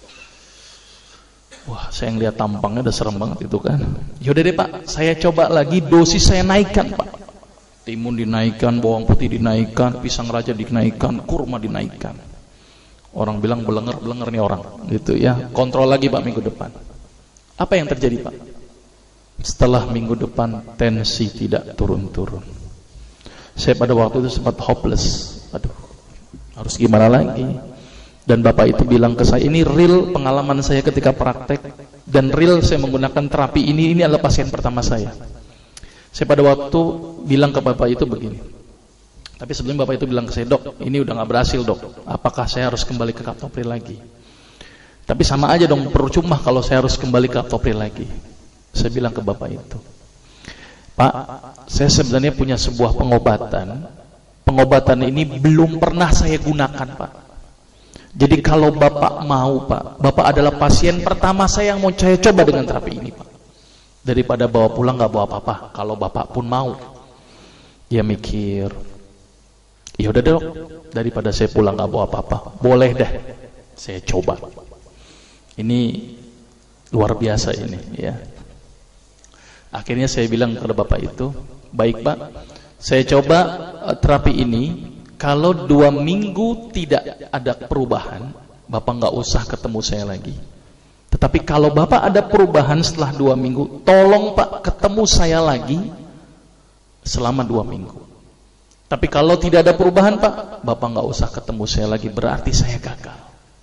Wah, saya ngeliat tampangnya udah serem banget itu kan. Yaudah deh Pak, saya coba lagi, dosis saya naikkan Pak. Timun dinaikkan, bawang putih dinaikkan, pisang raja dinaikkan, kurma dinaikkan. Orang bilang belenger-belenger nih orang gitu ya. Kontrol lagi Pak minggu depan. Apa yang terjadi Pak? Setelah minggu depan tensi tidak turun-turun. Saya pada waktu itu sempat hopeless. Aduh, harus gimana lagi? Dan bapak itu bilang ke saya, ini real pengalaman saya ketika praktek, dan real saya menggunakan terapi ini. Ini adalah pasien pertama saya. Saya pada waktu bilang ke bapak itu begini. Tapi sebelum bapak itu bilang ke saya, dok, ini udah gak berhasil dok, apakah saya harus kembali ke Captopril lagi? Tapi sama aja dong, percuma kalau saya harus kembali ke Captopril lagi. Saya bilang ke bapak itu, Pak, saya sebenarnya punya sebuah pengobatan. Pengobatan ini belum pernah saya gunakan Pak. Jadi kalau bapak mau Pak, bapak adalah pasien pertama saya yang mau saya coba dengan terapi ini Pak. Daripada bawa pulang gak bawa apa-apa, kalau bapak pun mau. Dia mikir, ya udah dok, daripada saya pulang gak bawa apa-apa, boleh deh saya coba. Ini luar biasa ini ya. Akhirnya saya bilang kepada bapak itu, baik Pak, saya coba uh, terapi ini. Kalau dua minggu tidak ada perubahan, bapak nggak usah ketemu saya lagi. Tetapi kalau bapak ada perubahan setelah dua minggu, tolong Pak ketemu saya lagi selama dua minggu. Tapi kalau tidak ada perubahan Pak, bapak nggak usah ketemu saya lagi, berarti saya gagal.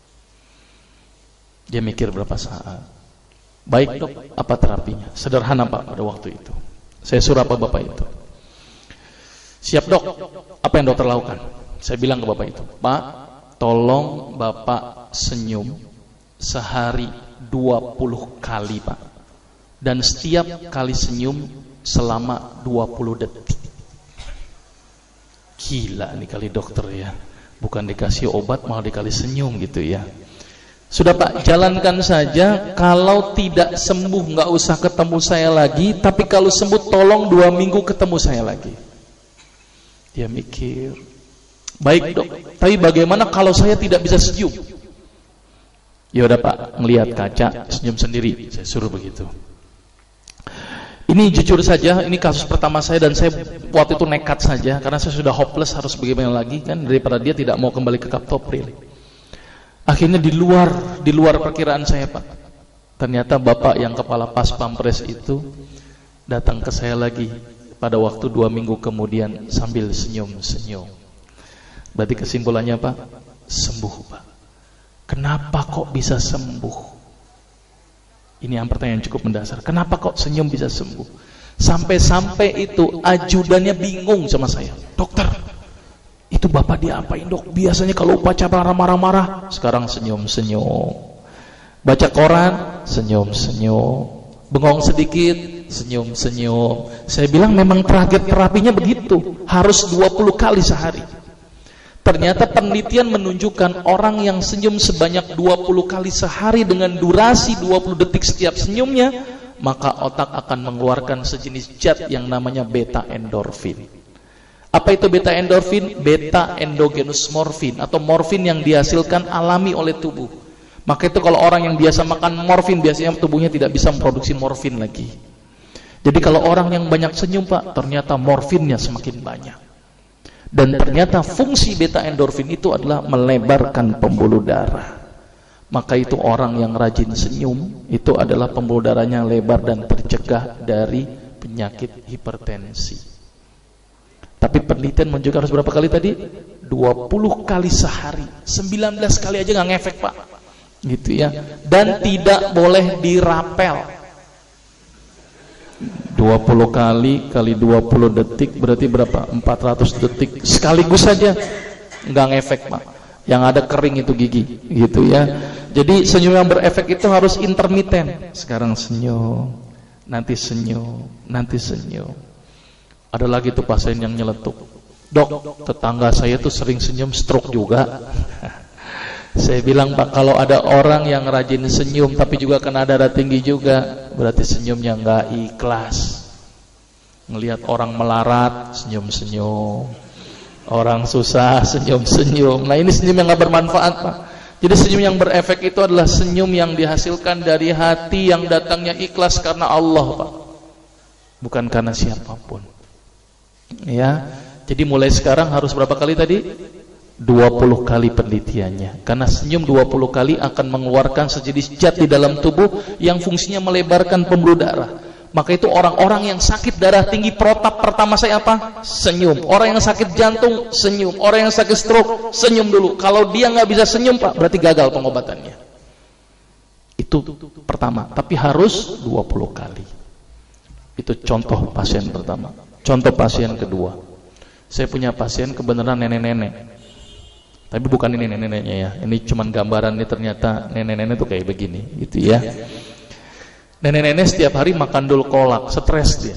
Dia mikir berapa saat. Baik dok, apa terapinya? Sederhana Pak pada waktu itu. Saya suruh apa bapak itu? Siap dok, apa yang dokter lakukan? Saya bilang ke bapak itu, Pak, tolong bapak senyum sehari dua puluh kali Pak. Dan setiap kali senyum selama dua puluh detik. Gila nih kali dokter ya. Bukan dikasih obat malah dikali senyum gitu ya. Sudah Pak, jalankan saja. Kalau tidak sembuh nggak usah ketemu saya lagi. Tapi kalau sembuh tolong dua minggu ketemu saya lagi. Dia mikir, baik dok, tapi bagaimana kalau saya tidak bisa senyum? Ya udah Pak, ngelihat kaca senyum sendiri. Saya suruh begitu. Ini jujur saja, ini kasus pertama saya, dan saya waktu itu nekat saja karena saya sudah hopeless, harus bagaimana lagi kan, daripada dia tidak mau kembali ke Captopril. Akhirnya di luar di luar perkiraan saya Pak. Ternyata bapak yang kepala pas pampres itu datang ke saya lagi pada waktu dua minggu kemudian sambil senyum-senyum. Berarti kesimpulannya apa? Sembuh, Pak. Kenapa kok bisa sembuh? Ini yang pertanyaan cukup mendasar. Kenapa kok senyum bisa sembuh? Sampai-sampai itu ajudannya bingung sama saya. Dokter, itu Bapak diapain dok? Biasanya kalau upacara marah-marah, sekarang senyum-senyum. Baca koran, senyum-senyum. Bengong sedikit, senyum-senyum. Saya bilang memang target terapinya begitu, harus dua puluh kali sehari. Ternyata penelitian menunjukkan orang yang senyum sebanyak dua puluh kali sehari dengan durasi dua puluh detik setiap senyumnya, maka otak akan mengeluarkan sejenis zat yang namanya beta endorfin. Apa itu beta endorfin? Beta endogenous morfin atau morfin yang dihasilkan alami oleh tubuh. Maka itu kalau orang yang biasa makan morfin, biasanya tubuhnya tidak bisa memproduksi morfin lagi. Jadi kalau orang yang banyak senyum, Pak, ternyata morfinnya semakin banyak. Dan ternyata fungsi beta endorfin itu adalah melebarkan pembuluh darah. Maka itu orang yang rajin senyum, itu adalah pembuluh darahnya lebar dan tercegah dari penyakit hipertensi. Tapi penelitian menunjukkan harus berapa kali tadi? dua puluh kali sehari. sembilan belas kali aja nggak ngefek, Pak. Gitu ya. Dan tidak boleh dirapel. dua puluh kali kali dua puluh detik berarti berapa? empat ratus detik sekaligus saja nggak ngefek, Pak. Yang ada kering itu gigi, gitu ya. Jadi senyum yang berefek itu harus intermiten. Sekarang senyum, nanti senyum, nanti senyum. Ada lagi tuh pasien yang nyeletuk. Dok, tetangga saya tuh sering senyum stroke juga. Saya bilang, Pak, kalau ada orang yang rajin senyum tapi juga kena darah tinggi juga, berarti senyumnya nggak ikhlas. Ngelihat orang melarat, senyum-senyum. Orang susah, senyum-senyum. Nah, ini senyum yang nggak bermanfaat, Pak. Jadi senyum yang berefek itu adalah senyum yang dihasilkan dari hati yang datangnya ikhlas karena Allah, Pak. Bukan karena siapapun. Ya. Jadi mulai sekarang harus berapa kali tadi? dua puluh kali penelitiannya. Karena senyum dua puluh kali akan mengeluarkan sejenis zat di dalam tubuh yang fungsinya melebarkan pembuluh darah. Maka itu orang-orang yang sakit darah tinggi protap pertama saya apa? Senyum. Orang yang sakit jantung, senyum. Orang yang sakit stroke, senyum dulu. Kalau dia nggak bisa senyum, Pak, berarti gagal pengobatannya. Itu pertama. Tapi harus dua puluh kali. Itu contoh pasien pertama. Contoh pasien kedua. Saya punya pasien kebenaran nenek-nenek. Tapi bukan ini nenek-neneknya ya. Ini cuman gambaran, ini ternyata nenek-nenek tuh kayak begini, gitu ya. Nenek-nenek setiap hari makan dul kolak, stres dia.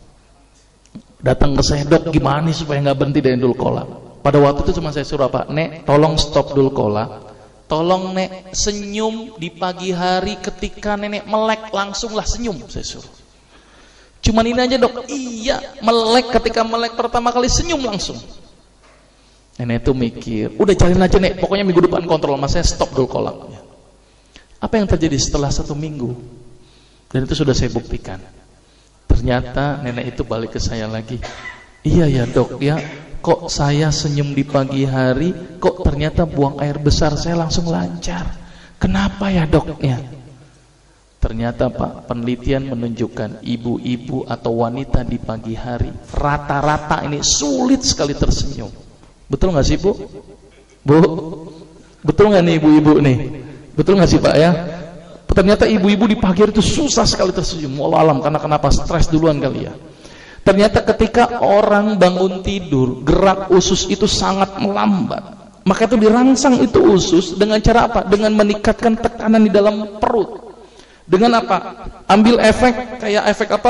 Datang ke saya, dok, gimana nih supaya nggak berhenti dari dul kolak? Pada waktu itu cuma saya suruh, Pak, Nek, tolong stop dul kolak. Tolong, Nek, senyum di pagi hari ketika nenek melek, langsunglah senyum, saya suruh. Cuman ini aja, dok. Iya, melek, ketika melek pertama kali senyum langsung. Nenek itu mikir, udah jalin aja, Nek, pokoknya minggu depan kontrol, mas saya stop dulu kolaknya. Apa yang terjadi setelah satu minggu? Dan itu sudah saya buktikan. Ternyata nenek itu balik ke saya lagi. Iya ya dok ya, kok saya senyum di pagi hari, kok ternyata buang air besar saya langsung lancar. Kenapa ya doknya? Ternyata, Pak, penelitian menunjukkan ibu-ibu atau wanita di pagi hari rata-rata ini sulit sekali tersenyum. Betul nggak sih, Bu? Bu, betul nggak nih ibu-ibu nih? Betul nggak sih, Pak ya? Ternyata ibu-ibu di pagi hari itu susah sekali tersenyum. Wallah alam, karena kenapa? Stres duluan kali ya. Ternyata ketika orang bangun tidur, gerak usus itu sangat melambat. Maka itu dirangsang itu usus dengan cara apa? Dengan meningkatkan tekanan di dalam perut. Dengan apa? Ambil efek kayak efek apa?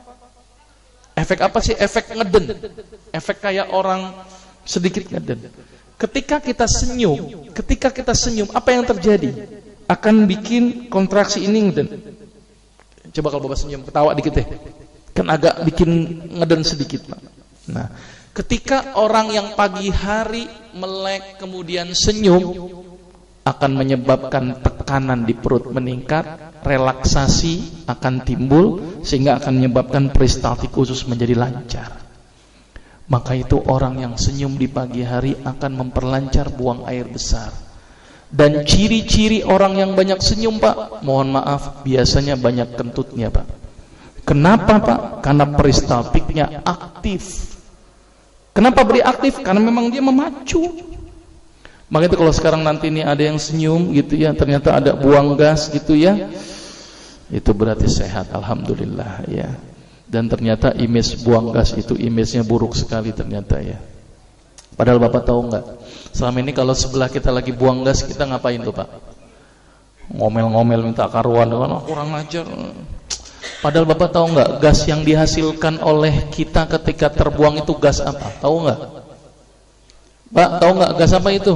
Efek apa sih? Efek ngeden. Efek kayak orang sedikit ngeden. Ketika kita senyum, ketika kita senyum, apa yang terjadi? Akan bikin kontraksi ini ngeden. Coba kalau Bapak senyum, ketawa dikit deh. Kan agak bikin ngeden sedikit, Pak. Nah, ketika orang yang pagi hari melek kemudian senyum, akan menyebabkan tekanan di perut meningkat, relaksasi akan timbul, sehingga akan menyebabkan peristaltik usus menjadi lancar. Maka itu orang yang senyum di pagi hari akan memperlancar buang air besar. Dan ciri-ciri orang yang banyak senyum, Pak, mohon maaf, biasanya banyak kentutnya, Pak. Kenapa Pak? Karena peristaltiknya aktif. Kenapa beri aktif? Karena memang dia memacu. Makanya itu kalau sekarang nanti ini ada yang senyum gitu ya, ternyata ada buang gas gitu ya, itu berarti sehat, alhamdulillah ya. Dan ternyata image buang gas itu image-nya buruk sekali ternyata ya. Padahal Bapak tahu nggak? Selama ini kalau sebelah kita lagi buang gas, kita ngapain tuh Pak? Ngomel-ngomel minta karuan, oh, kurang ajar. Padahal Bapak tahu nggak, gas yang dihasilkan oleh kita ketika terbuang itu gas apa? Tahu nggak? Pak, tahu nggak gas apa itu?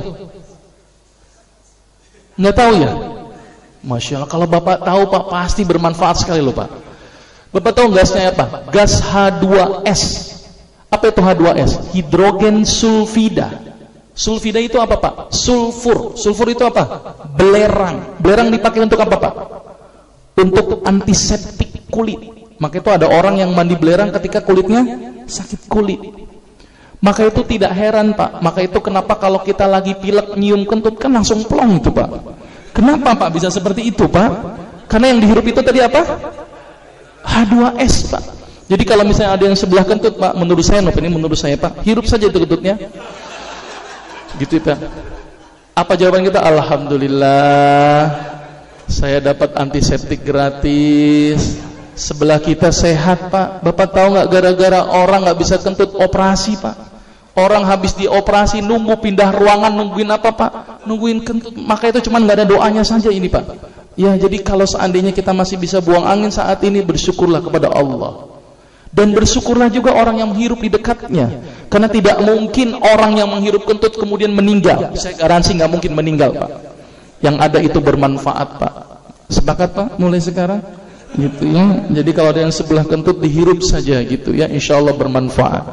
Nggak tahu ya? Masya Allah, kalau Bapak tahu Pak, pasti bermanfaat sekali loh Pak. Bapak tahu gasnya apa? Gas H dua S. Apa itu H dua S? Hidrogen sulfida. Sulfida itu apa Pak? Sulfur. Sulfur itu apa? Belerang. Belerang dipakai untuk apa Pak? Untuk antiseptik kulit. Maka itu ada orang yang mandi belerang ketika kulitnya sakit kulit. Maka itu tidak heran Pak. Maka itu kenapa kalau kita lagi pilek nyium kentut kan langsung plong itu Pak. Kenapa Pak bisa seperti itu Pak? Karena yang dihirup itu tadi apa? H dua S Pak. Jadi kalau misalnya ada yang sebelah kentut Pak, menurut saya, ini menurut saya Pak, hirup saja itu kentutnya. Gitu Pak. Apa jawaban kita? Alhamdulillah, saya dapat antiseptik gratis. Sebelah kita sehat Pak. Bapak tahu nggak, gara-gara orang nggak bisa kentut operasi Pak. Orang habis dioperasi nunggu pindah ruangan, nungguin apa Pak? Nungguin kentut. Maka itu cuma nggak ada doanya saja ini Pak. Ya, jadi kalau seandainya kita masih bisa buang angin saat ini, bersyukurlah kepada Allah. Dan bersyukurlah juga orang yang menghirup di dekatnya. Karena tidak mungkin orang yang menghirup kentut kemudian meninggal. Saya garansi nggak mungkin meninggal Pak. Yang ada itu bermanfaat Pak. Sepakat Pak? Mulai sekarang gitu ya. Jadi kalau ada yang sebelah kentut dihirup saja gitu ya, insya Allah bermanfaat.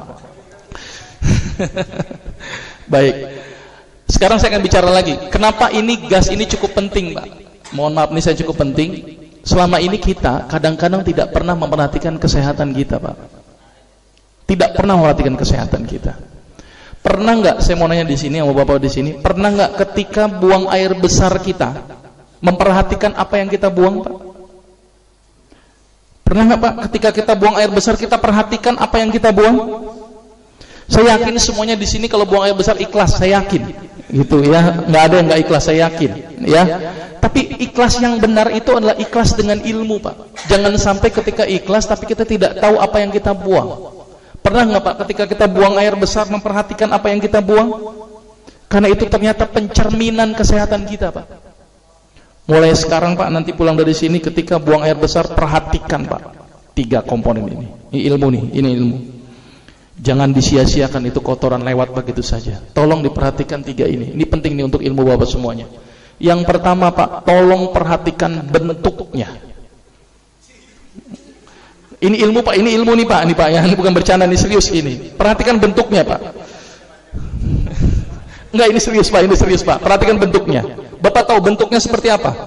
Baik. Sekarang saya akan bicara lagi. Kenapa ini gas ini cukup penting Pak? Mohon maaf nih, saya cukup penting. Selama ini kita kadang-kadang tidak pernah memperhatikan kesehatan kita Pak. Tidak pernah memperhatikan kesehatan kita. Pernah nggak, saya mau nanya di sini sama Bapak di sini, pernah nggak ketika buang air besar kita memperhatikan apa yang kita buang Pak? Pernah nggak Pak, ketika kita buang air besar kita perhatikan apa yang kita buang? Saya yakin semuanya di sini kalau buang air besar ikhlas, saya yakin, gitu ya, nggak ada yang nggak ikhlas, saya yakin, ya. Tapi ikhlas yang benar itu adalah ikhlas dengan ilmu Pak. Jangan sampai ketika ikhlas tapi kita tidak tahu apa yang kita buang. Pernah nggak Pak, ketika kita buang air besar memperhatikan apa yang kita buang? Karena itu ternyata pencerminan kesehatan kita Pak. Mulai sekarang Pak, nanti pulang dari sini ketika buang air besar perhatikan Pak tiga komponen ini. Ini ilmu nih, ini ilmu. Jangan disia-siakan itu kotoran lewat begitu saja. Tolong diperhatikan tiga ini. Ini penting nih untuk ilmu Bapak semuanya. Yang pertama Pak, tolong perhatikan bentuknya. Ini ilmu Pak, ini ilmu nih Pak, ini Pak ya, ini bukan bercanda, ini serius ini. Perhatikan bentuknya Pak. Enggak, ini serius Pak, ini serius Pak. Perhatikan bentuknya. Bapak tahu bentuknya seperti apa?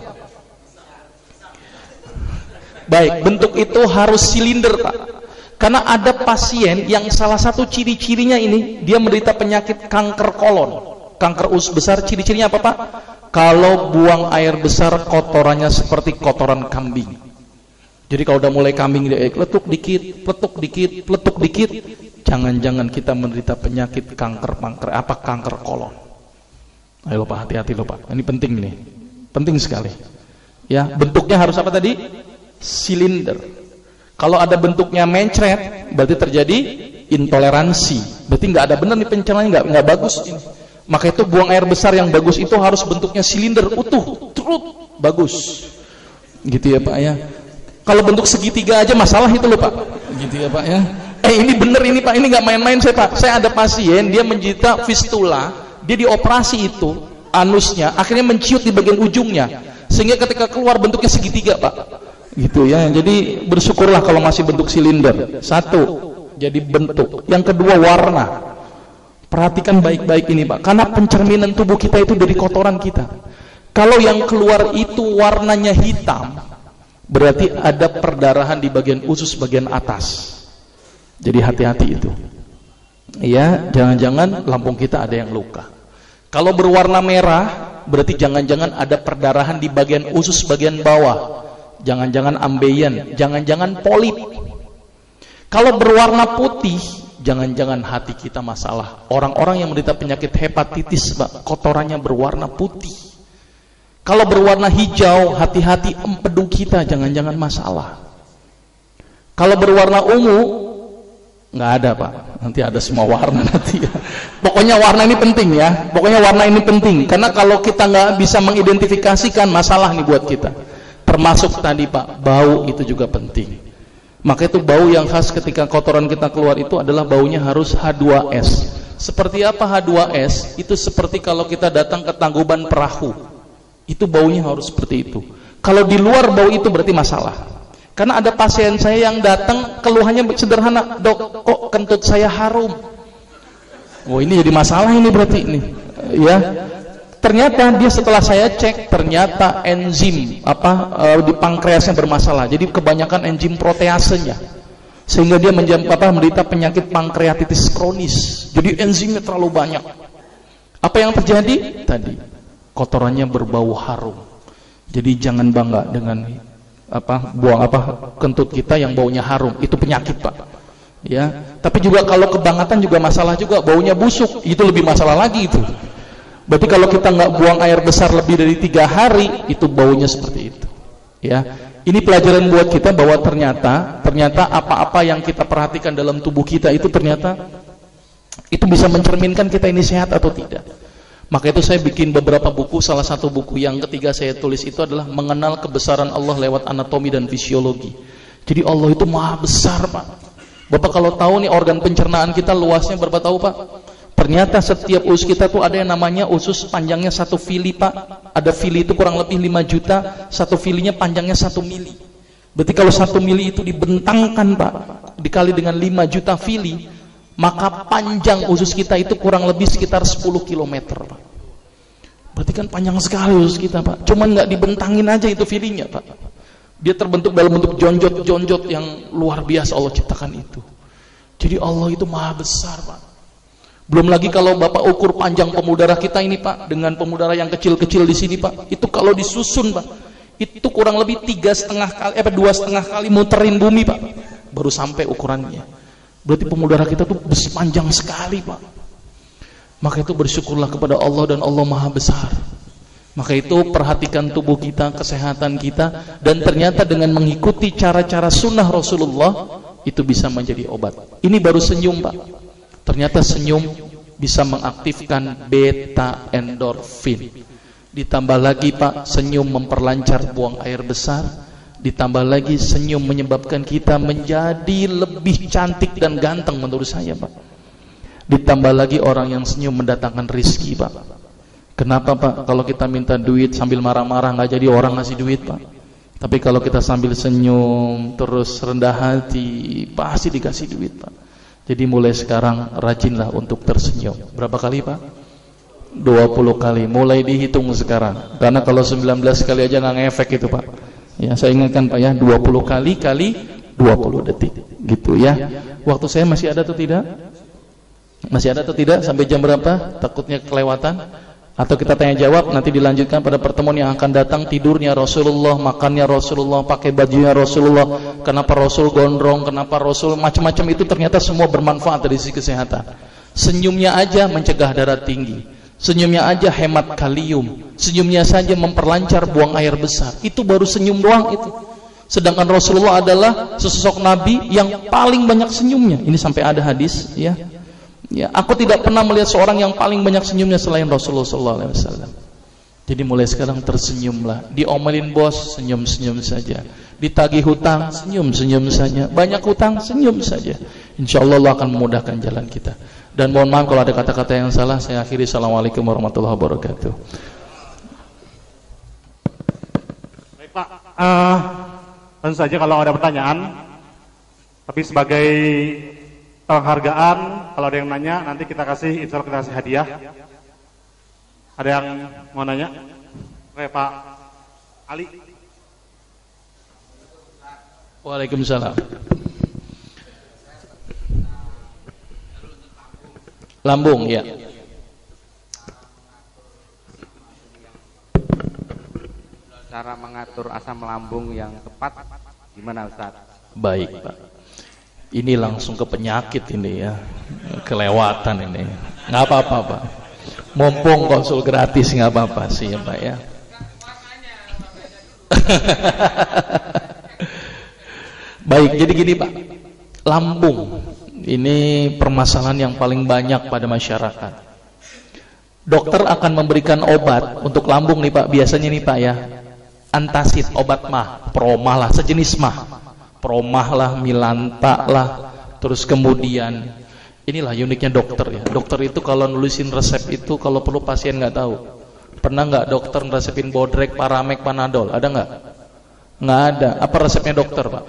Baik, bentuk itu harus silinder Pak. Karena ada pasien yang salah satu ciri-cirinya ini, dia menderita penyakit kanker kolon, kanker usus besar. Ciri-cirinya apa Pak? Kalau buang air besar kotorannya seperti kotoran kambing. Jadi kalau udah mulai kambing dia peletuk dikit, peletuk dikit, peletuk dikit, jangan-jangan kita menderita penyakit kanker kanker apa kanker kolon. Ayo Pak, hati-hati loh Pak. Ini penting nih, penting sekali. Ya, bentuknya harus apa tadi? Silinder. Kalau ada bentuknya mencret, berarti terjadi intoleransi. Berarti nggak ada benar nih pencernaannya, nggak nggak bagus ini. Maka itu buang air besar yang bagus itu harus bentuknya silinder, utuh, turut, bagus. Gitu ya Pak ya. Kalau bentuk segitiga aja masalah itu loh Pak. Gitu ya Pak ya. Eh ini bener ini Pak, ini nggak main-main saya Pak. Saya ada pasien dia menderita fistula, dia dioperasi itu anusnya, akhirnya menciut di bagian ujungnya, sehingga ketika keluar bentuknya segitiga Pak. Gitu ya. Jadi bersyukurlah kalau masih bentuk silinder. Satu, jadi bentuk. Yang kedua warna. Perhatikan baik-baik ini Pak, karena pencerminan tubuh kita itu dari kotoran kita. Kalau yang keluar itu warnanya hitam, berarti ada perdarahan di bagian usus bagian atas. Jadi hati-hati itu. Ya, jangan-jangan lambung kita ada yang luka. Kalau berwarna merah, berarti jangan-jangan ada perdarahan di bagian usus bagian bawah. jangan-jangan ambeien, jangan-jangan polip. Kalau berwarna putih, jangan-jangan hati kita masalah. Orang-orang yang menderita penyakit hepatitis, Pak, kotorannya berwarna putih. Kalau berwarna hijau, hati-hati empedu kita, jangan-jangan masalah. Kalau berwarna ungu, nggak ada, Pak. Nanti ada semua warna nanti ya. Pokoknya warna ini penting ya. Pokoknya warna ini penting. Karena kalau kita nggak bisa mengidentifikasikan, masalah nih buat kita. Termasuk tadi, Pak, bau itu juga penting. Maka itu bau yang khas ketika kotoran kita keluar itu adalah baunya harus H dua S. Seperti apa H dua S? Itu seperti kalau kita datang ke Tangkuban Perahu. Itu baunya harus seperti itu. Kalau di luar bau itu berarti masalah. Karena ada pasien saya yang datang keluhannya sederhana, "Dok, kok kentut saya harum?" Oh, ini jadi masalah ini berarti ini. Ya. Ternyata dia setelah saya cek, ternyata enzim apa uh, di pankreasnya bermasalah. Jadi kebanyakan enzim proteasenya, sehingga dia menjam, apa, menderita penyakit pankreatitis kronis. Jadi enzimnya terlalu banyak. Apa yang terjadi? Tadi kotorannya berbau harum. Jadi jangan bangga dengan apa buang apa kentut kita yang baunya harum. Itu penyakit, Pak. Ya. Tapi juga kalau kebangetan juga masalah juga, baunya busuk. Itu lebih masalah lagi itu. Berarti kalau kita nggak buang air besar lebih dari tiga hari, itu baunya seperti itu. Ya, ini pelajaran buat kita bahwa ternyata, ternyata apa-apa yang kita perhatikan dalam tubuh kita itu ternyata itu bisa mencerminkan kita ini sehat atau tidak. Maka itu saya bikin beberapa buku. Salah satu buku yang ketiga saya tulis itu adalah mengenal kebesaran Allah lewat anatomi dan fisiologi. Jadi Allah itu maha besar, Pak. Bapak kalau tahu nih organ pencernaan kita luasnya berapa tahu, Pak? Ternyata setiap usus kita tuh ada yang namanya usus panjangnya satu fili, Pak. Ada fili itu kurang lebih lima juta, satu filinya panjangnya satu mili. Berarti kalau satu mili itu dibentangkan, Pak, dikali dengan lima juta fili, maka panjang usus kita itu kurang lebih sekitar sepuluh kilometer, Pak. Berarti kan panjang sekali usus kita, Pak. Cuman nggak dibentangin aja itu filinya, Pak. Dia terbentuk dalam bentuk jonjot-jonjot yang luar biasa Allah ciptakan itu. Jadi Allah itu maha besar, Pak. Belum lagi kalau Bapak ukur panjang pembuluh darah kita ini, Pak, dengan pembuluh darah yang kecil-kecil di sini, Pak, itu kalau disusun, Pak, itu kurang lebih tiga setengah kali, eh, dua setengah kali muterin bumi, Pak, baru sampai ukurannya. Berarti pembuluh darah kita tuh panjang sekali, Pak. Maka itu bersyukurlah kepada Allah dan Allah maha besar. Maka itu perhatikan tubuh kita, kesehatan kita, dan ternyata dengan mengikuti cara-cara sunnah Rasulullah itu bisa menjadi obat. Ini baru senyum, Pak. Ternyata senyum bisa mengaktifkan beta endorfin. Ditambah lagi, Pak, senyum memperlancar buang air besar. Ditambah lagi senyum menyebabkan kita menjadi lebih cantik dan ganteng menurut saya, Pak. Ditambah lagi orang yang senyum mendatangkan rizki, Pak. Kenapa, Pak? Kalau kita minta duit sambil marah-marah nggak jadi orang ngasih duit, Pak. Tapi kalau kita sambil senyum terus rendah hati, pasti dikasih duit, Pak. Jadi mulai sekarang rajinlah untuk tersenyum. Berapa kali, Pak? dua puluh kali. Mulai dihitung sekarang. Karena kalau sembilan belas kali aja nggak ngefek itu, Pak. Ya, saya ingatkan, Pak, ya, dua puluh kali kali dua puluh detik. Gitu ya. Waktu saya masih ada atau tidak? Masih ada atau tidak? Sampai jam berapa? Takutnya kelewatan. Atau kita tanya jawab, nanti dilanjutkan pada pertemuan yang akan datang. Tidurnya Rasulullah, makannya Rasulullah, pakai bajunya Rasulullah, kenapa Rasul gondrong, kenapa Rasul macam-macam, itu ternyata semua bermanfaat dari sisi kesehatan. Senyumnya aja mencegah darah tinggi, senyumnya aja hemat kalium, senyumnya saja memperlancar buang air besar. Itu baru senyum doang itu. Sedangkan Rasulullah adalah sesosok Nabi yang paling banyak senyumnya. Ini sampai ada hadis, ya. Ya, aku tidak pernah melihat seorang yang paling banyak senyumnya selain Rasulullah sallallahu alaihi wasallam. Jadi mulai sekarang tersenyumlah. Diomelin bos, senyum-senyum saja. Ditagih hutang, senyum-senyum saja. Banyak hutang, senyum saja. Insyaallah Allah akan memudahkan jalan kita. Dan mohon maaf kalau ada kata-kata yang salah. Saya akhiri. Assalamualaikum warahmatullahi wabarakatuh. Baik, Pak. Uh, tentu saja kalau ada pertanyaan, tapi sebagai penghargaan, kalau ada yang nanya nanti kita kasih, insya Allah kita kasih hadiah. Ada yang mau nanya? Oke, Pak Ali. Waalaikumsalam. Lambung, ya. cara mengatur asam lambung yang tepat gimana Ustaz? Baik Pak, ini langsung ke penyakit ini ya, kelewatan ini. Nggak apa-apa Pak, mumpung konsul gratis nggak apa-apa sih ya Pak ya. Baik, jadi gini Pak, lambung ini permasalahan yang paling banyak pada masyarakat. Dokter akan memberikan obat untuk lambung nih Pak, biasanya nih Pak ya, antasid, obat mah, promah lah, sejenis mah, promah lah, milanta lah, terus kemudian inilah uniknya dokter ya. Dokter itu kalau nulisin resep itu kalau perlu pasien nggak tahu. Pernah nggak dokter ngeresepin Bodrek, Paramek, Panadol? Ada nggak? Nggak ada. Apa resepnya dokter Pak?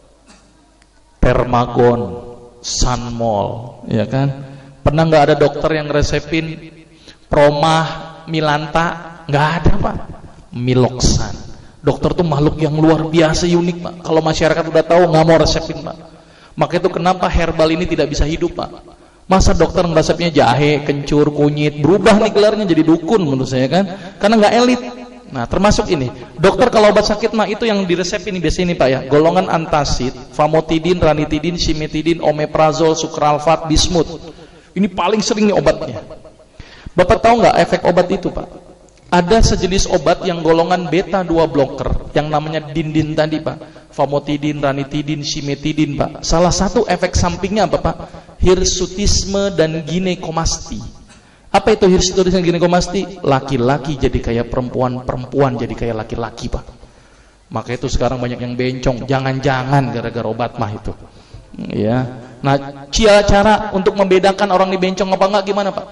Termagon, Sanmol, ya kan? Pernah nggak ada dokter yang ngeresepin promah, milanta? Nggak ada Pak. Miloxan. Dokter tuh makhluk yang luar biasa unik Pak. Kalau masyarakat udah tahu nggak mau resepin Pak. Maka itu kenapa herbal ini tidak bisa hidup Pak. Masa dokter ngeresepnya jahe, kencur, kunyit, berubah nih gelarnya jadi dukun menurut saya kan. Karena nggak elit. Nah termasuk ini, dokter kalau obat sakit mah itu yang diresepin ini biasanya nih Pak ya, golongan antasid, famotidin, ranitidin, simetidin, omeprazol, sukralfat, bismut. Ini paling sering nih obatnya. Bapak tahu nggak efek obat itu Pak? Ada sejenis obat yang golongan beta dua blocker yang namanya dindin tadi Pak, famotidin, ranitidin, simetidin Pak. Salah satu efek sampingnya apa Pak? Hirsutisme dan ginekomasti. Apa itu hirsutisme dan ginekomasti? Laki-laki jadi kayak perempuan, perempuan jadi kayak laki-laki Pak. Maka itu sekarang banyak yang bencong, jangan-jangan gara-gara obat mah itu. Ya. Nah, cara untuk membedakan orang ini bencong apa enggak gimana Pak?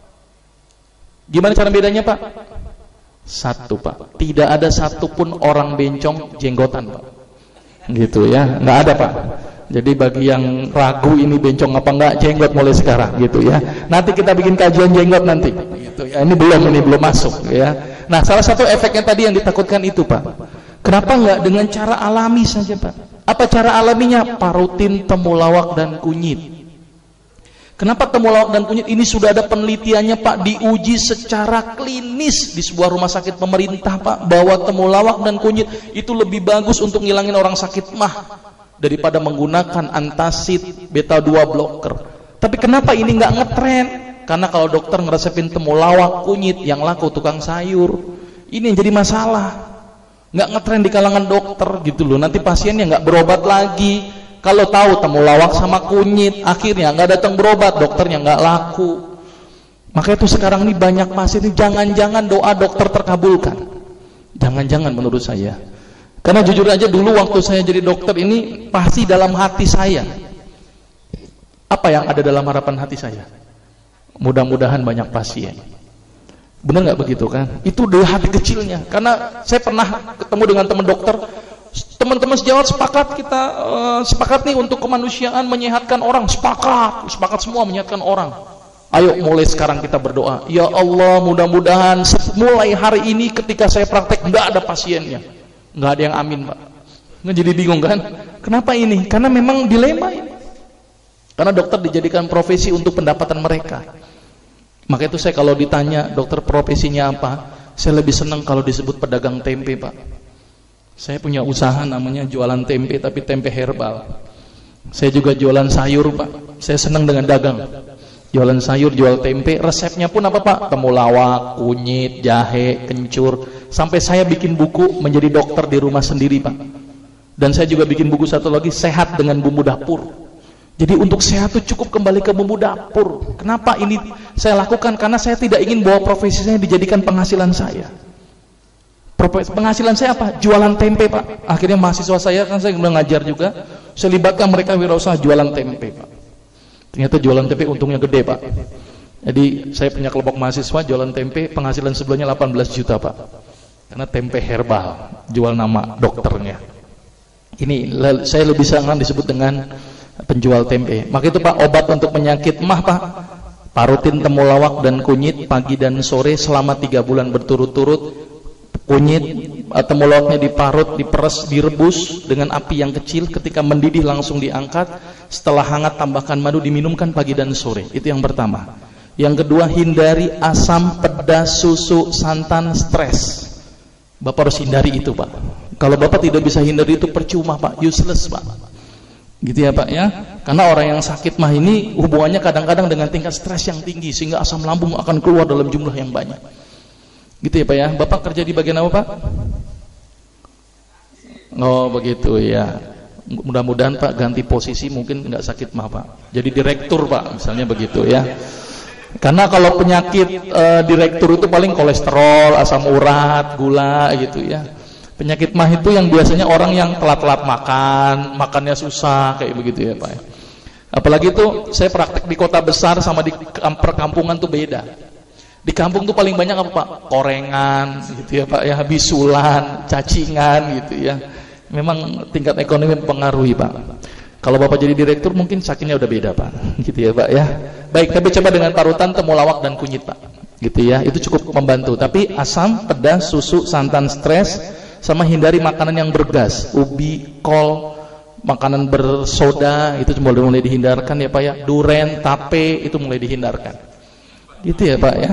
Gimana cara bedanya Pak? Satu Pak, tidak ada satupun orang bencong jenggotan Pak, gitu ya, nggak ada Pak. Jadi bagi yang ragu ini bencong apa enggak, jenggot mulai sekarang, gitu ya. Nanti kita bikin kajian jenggot nanti, gitu ya. Ini belum, ini belum masuk, ya. Nah, salah satu efeknya tadi yang ditakutkan itu Pak. Kenapa enggak dengan cara alami saja Pak? Apa cara alaminya? Parutin, temulawak dan kunyit. Kenapa temulawak dan kunyit ini sudah ada penelitiannya Pak, diuji secara klinis di sebuah rumah sakit pemerintah Pak, bahwa temulawak dan kunyit itu lebih bagus untuk ngilangin orang sakit mah daripada menggunakan antasid, beta dua blocker. Tapi kenapa ini nggak ngetren? Karena kalau dokter ngeresepin temulawak, kunyit, yang laku tukang sayur. Ini yang jadi masalah. Nggak ngetren di kalangan dokter gitu loh. Nanti pasiennya nggak berobat lagi. Kalau tahu temulawak sama kunyit, akhirnya nggak datang berobat, dokternya nggak laku. Maka itu sekarang ini banyak pasien ini, jangan-jangan doa dokter terkabulkan. Jangan-jangan menurut saya. Karena jujur aja dulu waktu saya jadi dokter ini pasti dalam hati saya. Apa yang ada dalam harapan hati saya? Mudah-mudahan banyak pasien. Benar nggak begitu kan? Itu dari hati kecilnya. Karena saya pernah ketemu dengan teman dokter. Teman-teman sejawat sepakat kita uh, sepakat nih untuk kemanusiaan menyehatkan orang, sepakat, sepakat semua menyehatkan orang. Ayo mulai sekarang kita berdoa. Ya Allah, mudah-mudahan mulai hari ini ketika saya praktek nggak ada pasiennya, nggak ada yang amin Pak. Nggak jadi bingung kan? Kenapa ini? Karena memang dilema ini. Karena dokter dijadikan profesi untuk pendapatan mereka. Maka itu saya kalau ditanya dokter profesinya apa, saya lebih senang kalau disebut pedagang tempe Pak. Saya punya usaha namanya jualan tempe, tapi tempe herbal. Saya juga jualan sayur Pak. Saya senang dengan dagang. Jualan sayur, jual tempe. Resepnya pun apa Pak? Temulawak, kunyit, jahe, kencur. Sampai saya bikin buku menjadi dokter di rumah sendiri Pak. Dan saya juga bikin buku satu lagi, sehat dengan bumbu dapur. Jadi untuk sehat itu cukup kembali ke bumbu dapur. Kenapa ini saya lakukan? Karena saya tidak ingin bahwa profesi saya dijadikan penghasilan saya. Penghasilan saya apa? Jualan tempe Pak. Akhirnya mahasiswa saya, kan saya udah ngajar juga, saya libatkan mereka wirausaha jualan tempe Pak. Ternyata jualan tempe untungnya gede Pak. Jadi saya punya kelompok mahasiswa jualan tempe, penghasilan sebulannya delapan belas juta Pak. Karena tempe herbal, jual nama dokternya. Ini saya lebih senang disebut dengan penjual tempe. Maka itu Pak, obat untuk penyakit mah Pak, parutin temulawak dan kunyit pagi dan sore selama tiga bulan berturut-turut. Kunyit atau temulawaknya diparut, diperes, direbus dengan api yang kecil. Ketika mendidih langsung diangkat. Setelah hangat tambahkan madu, diminumkan pagi dan sore. Itu yang pertama. Yang kedua, hindari asam, pedas, susu, santan, stres. Bapak harus hindari itu, Pak. Kalau Bapak tidak bisa hindari itu percuma, Pak, useless, Pak. Gitu ya, Pak ya. Karena orang yang sakit mah ini hubungannya kadang-kadang dengan tingkat stres yang tinggi sehingga asam lambung akan keluar dalam jumlah yang banyak. Gitu ya, Pak ya. Bapak kerja di bagian apa, Pak? Oh, begitu ya. Mudah-mudahan Pak ganti posisi, mungkin nggak sakit mah, Pak. Jadi direktur, Pak, misalnya begitu ya. Karena kalau penyakit e, direktur itu paling kolesterol, asam urat, gula gitu ya. Penyakit mah itu yang biasanya orang yang telat-telat makan, makannya susah kayak begitu ya, Pak. Apalagi itu saya praktek di kota besar sama di perkampungan tuh beda. Di kampung tuh paling banyak apa, Pak? Korengan gitu ya, Pak ya, bisulan, cacingan gitu ya. Memang tingkat ekonomi mempengaruhi, Pak. Kalau Bapak jadi direktur mungkin sakitnya udah beda, Pak. Gitu ya, Pak ya. Baik, tapi coba dengan parutan temulawak dan kunyit, Pak. Gitu ya, itu cukup membantu. Tapi asam, pedas, susu, santan, stres, sama hindari makanan yang bergas, ubi, kol, makanan bersoda, itu mulai mulai dihindarkan ya, Pak ya. Duren, tape, itu mulai dihindarkan. Gitu ya, Pak ya.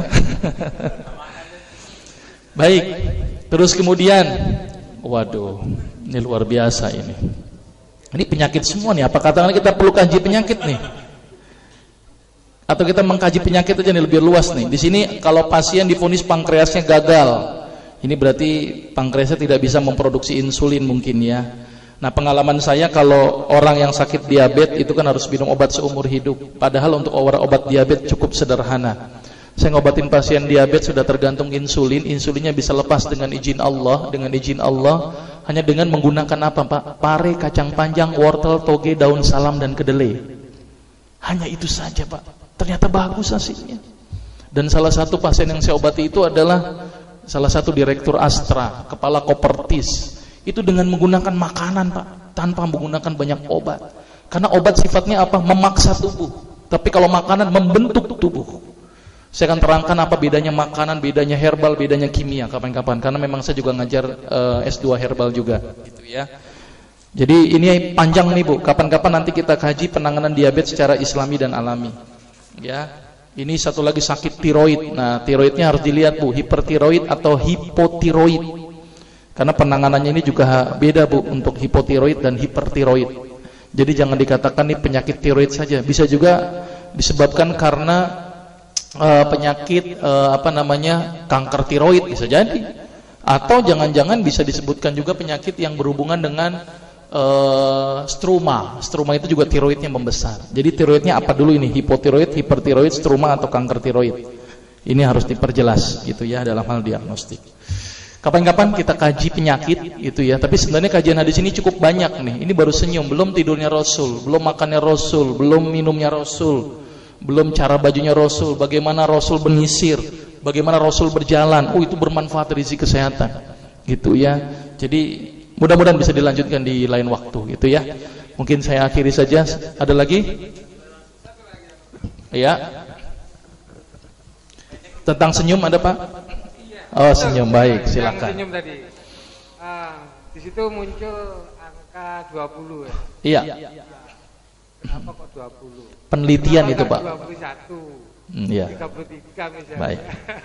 Baik. Terus kemudian, waduh, ini luar biasa ini. Ini penyakit semua nih. Apa katakan kita perlu kaji penyakit nih? Atau kita mengkaji penyakit aja nih lebih luas nih. Di sini kalau pasien divonis pankreasnya gagal, ini berarti pankreasnya tidak bisa memproduksi insulin mungkin ya. Nah, pengalaman saya kalau orang yang sakit diabetes itu kan harus minum obat seumur hidup. Padahal untuk obat diabetes cukup sederhana. Saya ngobatin pasien diabetes sudah tergantung insulin, insulinnya bisa lepas dengan izin Allah, dengan izin Allah hanya dengan menggunakan apa, Pak? Pare, kacang panjang, wortel, toge, daun salam dan kedelai. Hanya itu saja, Pak. Ternyata bagus hasilnya. Dan salah satu pasien yang saya obati itu adalah salah satu direktur Astra, kepala Kopertis. Itu dengan menggunakan makanan, Pak, tanpa menggunakan banyak obat. Karena obat sifatnya apa? Memaksa tubuh. Tapi kalau makanan membentuk tubuh. Saya akan terangkan apa bedanya makanan, bedanya herbal, bedanya kimia kapan-kapan. Karena memang saya juga ngajar uh, S dua herbal juga, gitu ya. Jadi ini panjang nih, Bu. Kapan-kapan nanti kita kaji penanganan diabetes secara Islami dan alami. Ya. Ini satu lagi sakit tiroid. Nah, tiroidnya harus dilihat, Bu, hipertiroid atau hipotiroid. Karena penanganannya ini juga beda, Bu, untuk hipotiroid dan hipertiroid. Jadi jangan dikatakan nih penyakit tiroid saja. Bisa juga disebabkan karena Uh, penyakit uh, apa namanya kanker tiroid bisa jadi, atau jangan-jangan bisa disebutkan juga penyakit yang berhubungan dengan uh, struma. Struma itu juga tiroidnya membesar. Jadi tiroidnya apa dulu ini? Hipotiroid, hipertiroid, struma atau kanker tiroid. Ini harus diperjelas gitu ya dalam hal diagnostik. Kapan-kapan kita kaji penyakit itu ya. Tapi sebenarnya kajian hadis ini cukup banyak nih. Ini baru senyum, belum tidurnya Rasul, belum makannya Rasul, belum minumnya Rasul, belum cara bajunya Rasul, bagaimana Rasul menyisir, bagaimana Rasul berjalan. Oh, itu bermanfaat dari sisi kesehatan gitu ya. Jadi mudah-mudahan bisa dilanjutkan di lain waktu gitu ya. Mungkin saya akhiri saja. Ada lagi? Ya. Tentang senyum ada, Pak? Oh, senyum, baik, silakan. Senyum tadi. Ah, di situ muncul angka dua puluh ya. Iya. Kenapa kok dua puluh? Penelitian itu, Pak. dua puluh satu. Hmm, ya. tiga puluh tiga misalnya. Baik.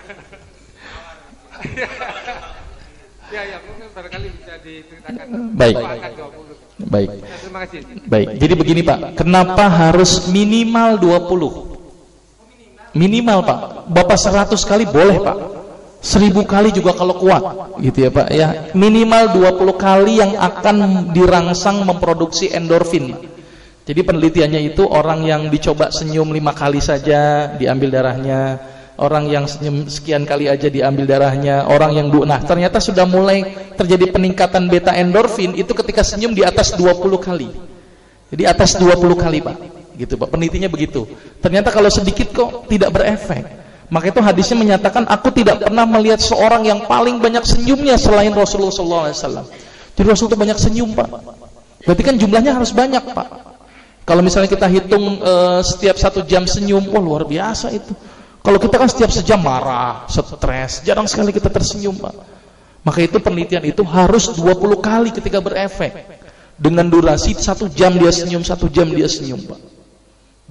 Ya, ya, mungkin barangkali bisa diceritakan. Baik. Angka dua puluh. Baik. Ya, terima kasih. Baik. Jadi begini, Pak. Kenapa harus minimal dua puluh? Minimal, Pak. Bapak seratus kali boleh, Pak. seribu kali juga kalau kuat. Gitu ya, Pak ya. Minimal dua puluh kali yang akan dirangsang memproduksi endorfin. Jadi penelitiannya itu orang yang dicoba senyum lima kali saja diambil darahnya, orang yang senyum sekian kali aja diambil darahnya, orang yang du nah ternyata sudah mulai terjadi peningkatan beta endorfin itu ketika senyum di atas dua puluh kali. Jadi atas dua puluh kali, Pak. Gitu, Pak. Penelitiannya begitu. Ternyata kalau sedikit kok tidak berefek. Maka itu hadisnya menyatakan aku tidak pernah melihat seorang yang paling banyak senyumnya selain Rasulullah shallallahu alaihi wasallam. Jadi Rasul itu banyak senyum, Pak. Berarti kan jumlahnya harus banyak, Pak. Kalau misalnya kita hitung uh, setiap satu jam senyum, wah luar biasa itu. Kalau kita kan setiap sejam marah, stres, jarang sekali kita tersenyum, Pak. Maka itu penelitian itu harus dua puluh kali ketika berefek. Dengan durasi satu jam dia senyum, satu jam dia senyum, Pak.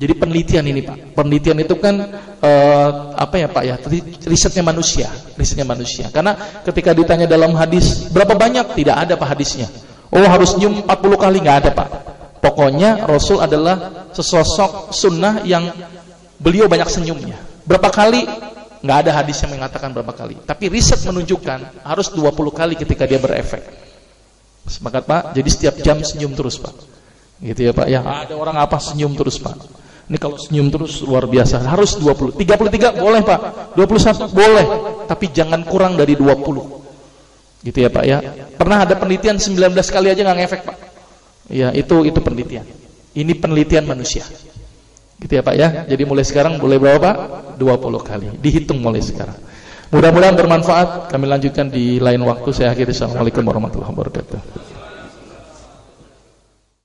Jadi penelitian ini Pak, penelitian itu kan uh, apa ya Pak ya, risetnya manusia, risetnya manusia. Karena ketika ditanya dalam hadis berapa banyak, tidak ada Pak hadisnya. Oh harus nyium empat puluh kali, nggak ada Pak. Pokoknya Rasul adalah sesosok sunnah yang beliau banyak senyumnya. Berapa kali? Nggak ada hadis yang mengatakan berapa kali. Tapi riset menunjukkan harus dua puluh kali ketika dia berefek. Sepakat Pak? Jadi setiap jam senyum terus Pak. Gitu ya Pak ya. Ada orang apa senyum terus Pak. Ini kalau senyum terus luar biasa. Harus dua puluh. tiga puluh tiga boleh Pak. dua puluh satu boleh. Tapi jangan kurang dari dua puluh. Gitu ya Pak ya. Pernah ada penelitian sembilan belas kali aja nggak ngefek Pak. Ya, itu itu penelitian. Ini penelitian manusia. Gitu ya Pak ya. Jadi mulai sekarang boleh berapa Pak? dua puluh kali. Dihitung mulai sekarang. Mudah-mudahan bermanfaat. Kami lanjutkan di lain waktu. Saya akhiri. Assalamualaikum warahmatullahi wabarakatuh.